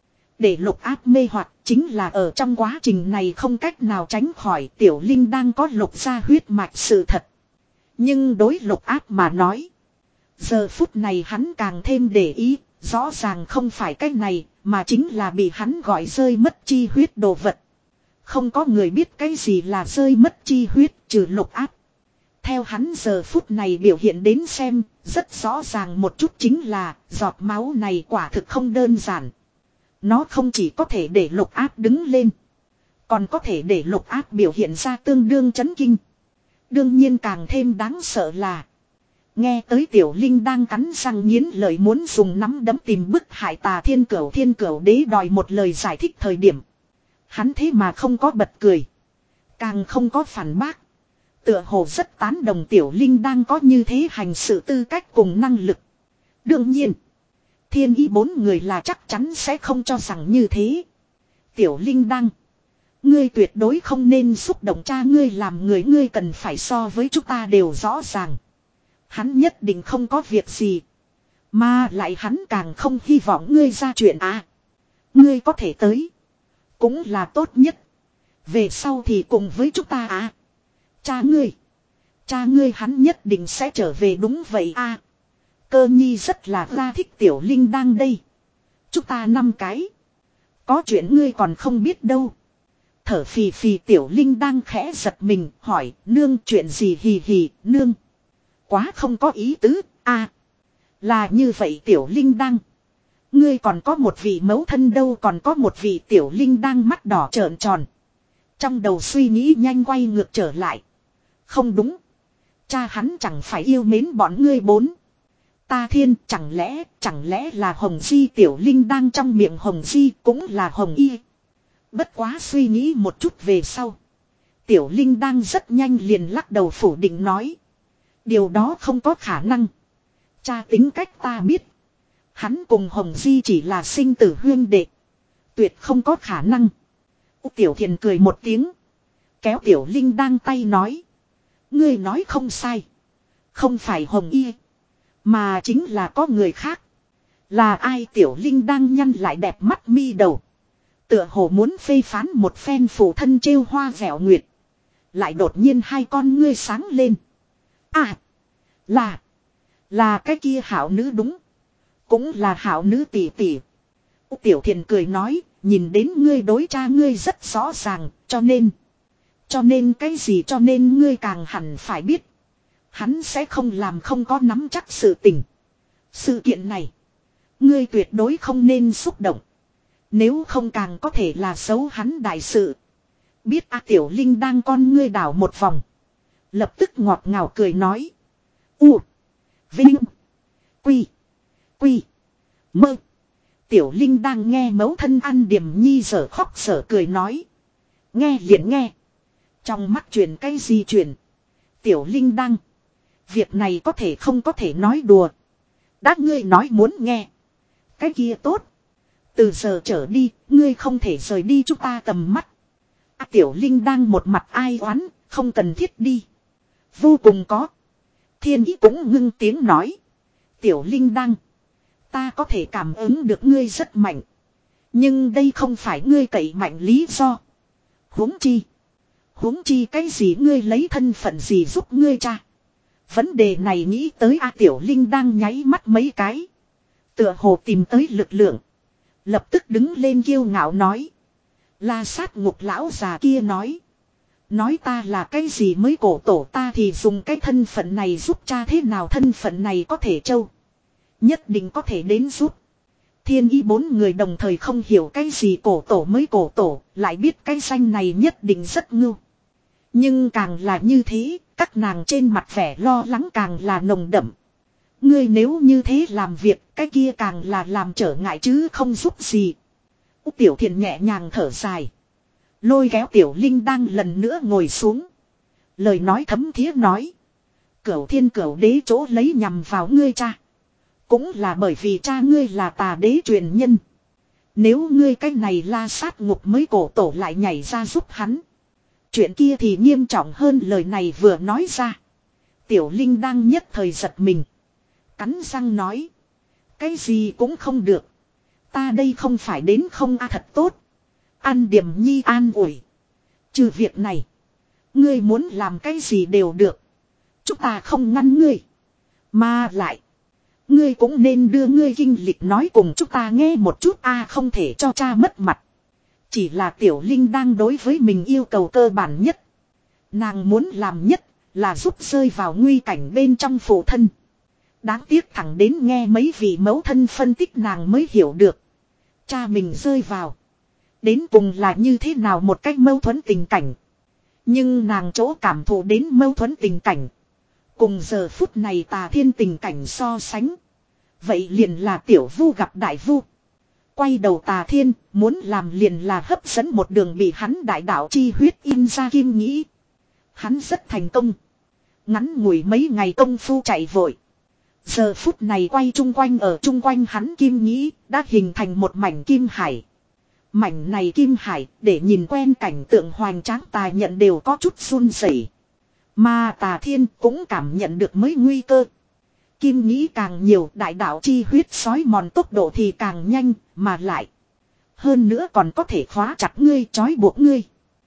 Để Lục Áp mê hoặc chính là ở trong quá trình này không cách nào tránh khỏi Tiểu Linh Đăng có lục gia huyết mạch sự thật. Nhưng đối Lục Áp mà nói, giờ phút này hắn càng thêm để ý, rõ ràng không phải cái này, mà chính là bị hắn gọi rơi mất chi huyết đồ vật. Không có người biết cái gì là rơi mất chi huyết trừ Lục Áp. Theo hắn giờ phút này biểu hiện đến xem, rất rõ ràng một chút chính là giọt máu này quả thực không đơn giản. Nó không chỉ có thể để Lục Áp đứng lên, còn có thể để Lục Áp biểu hiện ra tương đương chấn kinh. Đương nhiên càng thêm đáng sợ là nghe tới Tiểu Linh đang cắn răng nghiến lợi muốn dùng nắm đấm tìm bức hại Tà Thiên Cửu Thiên Cửu Đế đòi một lời giải thích thời điểm. Hắn thế mà không có bật cười, càng không có phản bác. Tựa hồ rất tán đồng Tiểu Linh đang có như thế hành sự tư cách cùng năng lực. Đương nhiên, Thiên Ý bốn người là chắc chắn sẽ không cho rằng như thế. Tiểu Linh Đăng, ngươi tuyệt đối không nên xúc động cha ngươi làm người, ngươi cần phải so với chúng ta đều rõ ràng. Hắn nhất định không có việc gì. Mà lại hắn càng không hy vọng ngươi ra chuyện à. Ngươi có thể tới, cũng là tốt nhất. Về sau thì cùng với chúng ta à. Cha ngươi, cha ngươi hắn nhất định sẽ trở về đúng vậy à. Cơ nhi rất là ra thích Tiểu Linh Đăng đây. Chúng ta năm cái, có chuyện ngươi còn không biết đâu. Thở phì phì Tiểu Linh Đăng khẽ giật mình hỏi nương chuyện gì hì hì nương. Quá không có ý tứ à. Là như vậy Tiểu Linh Đăng, ngươi còn có một vị mẫu thân đâu, còn có một vị. Tiểu Linh Đăng mắt đỏ trợn tròn. Trong đầu suy nghĩ nhanh quay ngược trở lại. Không đúng, cha hắn chẳng phải yêu mến bọn ngươi bốn. Ta Thiên chẳng lẽ, chẳng lẽ là Hồng Di. Tiểu Linh đang trong miệng Hồng Di cũng là Hồng Y. Bất quá suy nghĩ một chút về sau, Tiểu Linh đang rất nhanh liền lắc đầu phủ định nói. Điều đó không có khả năng. Cha tính cách ta biết. Hắn cùng Hồng Di chỉ là sinh tử huyên đệ. Tuyệt không có khả năng. Tiểu Thiền cười một tiếng, kéo Tiểu Linh đang tay nói. Ngươi nói không sai. Không phải Hồng Y, mà chính là có người khác. Là ai? Tiểu Linh đang nhăn lại đẹp mắt mi đầu, tựa hồ muốn phê phán một phen phụ thân trêu hoa vẻo nguyệt. Lại đột nhiên hai con ngươi sáng lên. À, là Là cái kia hảo nữ đúng. Cũng là hảo nữ tỷ tỷ. Tiểu Thiền cười nói, nhìn đến ngươi đối cha ngươi rất rõ ràng, cho nên. Cho nên cái gì? Cho nên ngươi càng hẳn phải biết. Hắn sẽ không làm không có nắm chắc sự tình. Sự kiện này, ngươi tuyệt đối không nên xúc động. Nếu không càng có thể là xấu hắn đại sự. Biết à? Tiểu Linh đang con ngươi đảo một vòng, lập tức ngọt ngào cười nói. U, Vinh, Quy, Quy, Mơ. Tiểu Linh đang nghe mẫu thân ăn điểm nhi dở khóc dở cười nói. Nghe liền nghe. Trong mắt truyền cái gì truyền. Tiểu Linh đang, việc này có thể không có thể nói đùa. Đã ngươi nói muốn nghe. Cái kia tốt. Từ giờ trở đi, ngươi không thể rời đi chúng ta tầm mắt. À, Tiểu Linh đang một mặt ai oán, không cần thiết đi. Vô cùng có. Thiên Ý cũng ngưng tiếng nói. Tiểu Linh đang. Ta có thể cảm ứng được ngươi rất mạnh. Nhưng đây không phải ngươi cậy mạnh lý do. Huống chi. Huống chi cái gì ngươi lấy thân phận gì giúp ngươi cha. Vấn đề này nghĩ tới A Tiểu Linh đang nháy mắt mấy cái. Tựa hồ tìm tới lực lượng. Lập tức đứng lên kiêu ngạo nói. La sát ngục lão già kia nói. Nói ta là cái gì mới cổ tổ ta thì dùng cái thân phận này giúp cha thế nào thân phận này có thể trâu. Nhất định có thể đến giúp. Thiên Ý bốn người đồng thời không hiểu cái gì cổ tổ mới cổ tổ, lại biết cái danh này nhất định rất ngưu. Nhưng càng là như thế, các nàng trên mặt vẻ lo lắng càng là nồng đậm. Ngươi nếu như thế làm việc, cái kia càng là làm trở ngại chứ không giúp gì. Tiểu Thiền nhẹ nhàng thở dài. Lôi kéo Tiểu Linh đang lần nữa ngồi xuống. Lời nói thấm thía nói. Cửu thiên cửu đế chỗ lấy nhằm vào ngươi cha. Cũng là bởi vì cha ngươi là tà đế truyền nhân. Nếu ngươi cái này La sát ngục mới cổ tổ lại nhảy ra giúp hắn. Chuyện kia thì nghiêm trọng hơn lời này vừa nói ra. Tiểu Linh đang nhất thời giật mình. Cắn răng nói. Cái gì cũng không được. Ta đây không phải đến không a thật tốt. An Điểm Nhi an ủi. Trừ việc này. Ngươi muốn làm cái gì đều được. Chúng ta không ngăn ngươi. Mà lại. Ngươi cũng nên đưa ngươi kinh lịch nói cùng chúng ta nghe một chút a không thể cho cha mất mặt. Chỉ là Tiểu Linh đang đối với mình yêu cầu cơ bản nhất. Nàng muốn làm nhất là giúp rơi vào nguy cảnh bên trong phụ thân. Đáng tiếc thẳng đến nghe mấy vị mẫu thân phân tích nàng mới hiểu được. Cha mình rơi vào. Đến cùng là như thế nào một cách mâu thuẫn tình cảnh. Nhưng nàng chỗ cảm thụ đến mâu thuẫn tình cảnh. Cùng giờ phút này Tà Thiên tình cảnh so sánh. Vậy liền là tiểu vu gặp đại vu. Quay đầu Tà Thiên muốn làm liền là hấp dẫn một đường bị hắn đại đạo chi huyết in ra kim nghĩ. Hắn rất thành công. Ngắn ngủi mấy ngày công phu chạy vội. Giờ phút này quay chung quanh ở chung quanh hắn kim nghĩ đã hình thành một mảnh kim hải. Mảnh này kim hải để nhìn quen cảnh tượng hoành tráng Tà nhận đều có chút run rẩy. Mà Tà Thiên cũng cảm nhận được mới nguy cơ. Kim nghĩ càng nhiều đại đạo chi huyết sói mòn tốc độ thì càng nhanh mà lại. Hơn nữa còn có thể khóa chặt ngươi trói buộc ngươi.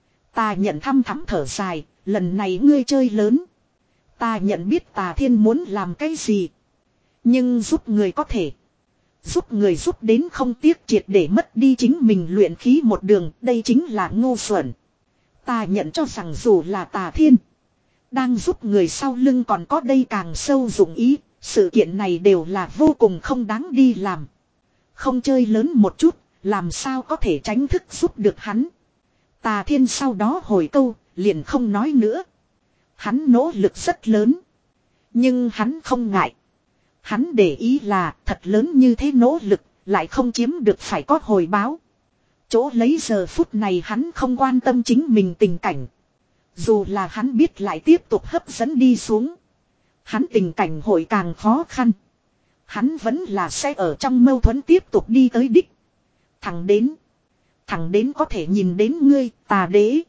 Tà nhận thăm thắm thở dài, lần này ngươi chơi lớn. Tà nhận biết Tà Thiên muốn làm cái gì. Nhưng giúp người có thể. Giúp người giúp đến không tiếc triệt để mất đi chính mình luyện khí một đường, đây chính là ngu xuẩn. Tà nhận cho rằng dù là Tà Thiên đang giúp người sau lưng còn có đây càng sâu dụng ý, sự kiện này đều là vô cùng không đáng đi làm. Không chơi lớn một chút, làm sao có thể tránh thức giúp được hắn. Tà Thiên sau đó hồi câu, liền không nói nữa. Hắn nỗ lực rất lớn. Nhưng hắn không ngại. Hắn để ý là thật lớn như thế nỗ lực, lại không chiếm được phải có hồi báo. Chỗ lấy giờ phút này hắn không quan tâm chính mình tình cảnh. Dù là hắn biết lại tiếp tục hấp dẫn đi xuống. Hắn tình cảnh hội càng khó khăn. Hắn vẫn là sẽ ở trong mâu thuẫn tiếp tục đi tới đích. Thẳng đến. Thẳng đến có thể nhìn đến ngươi, Tà đế.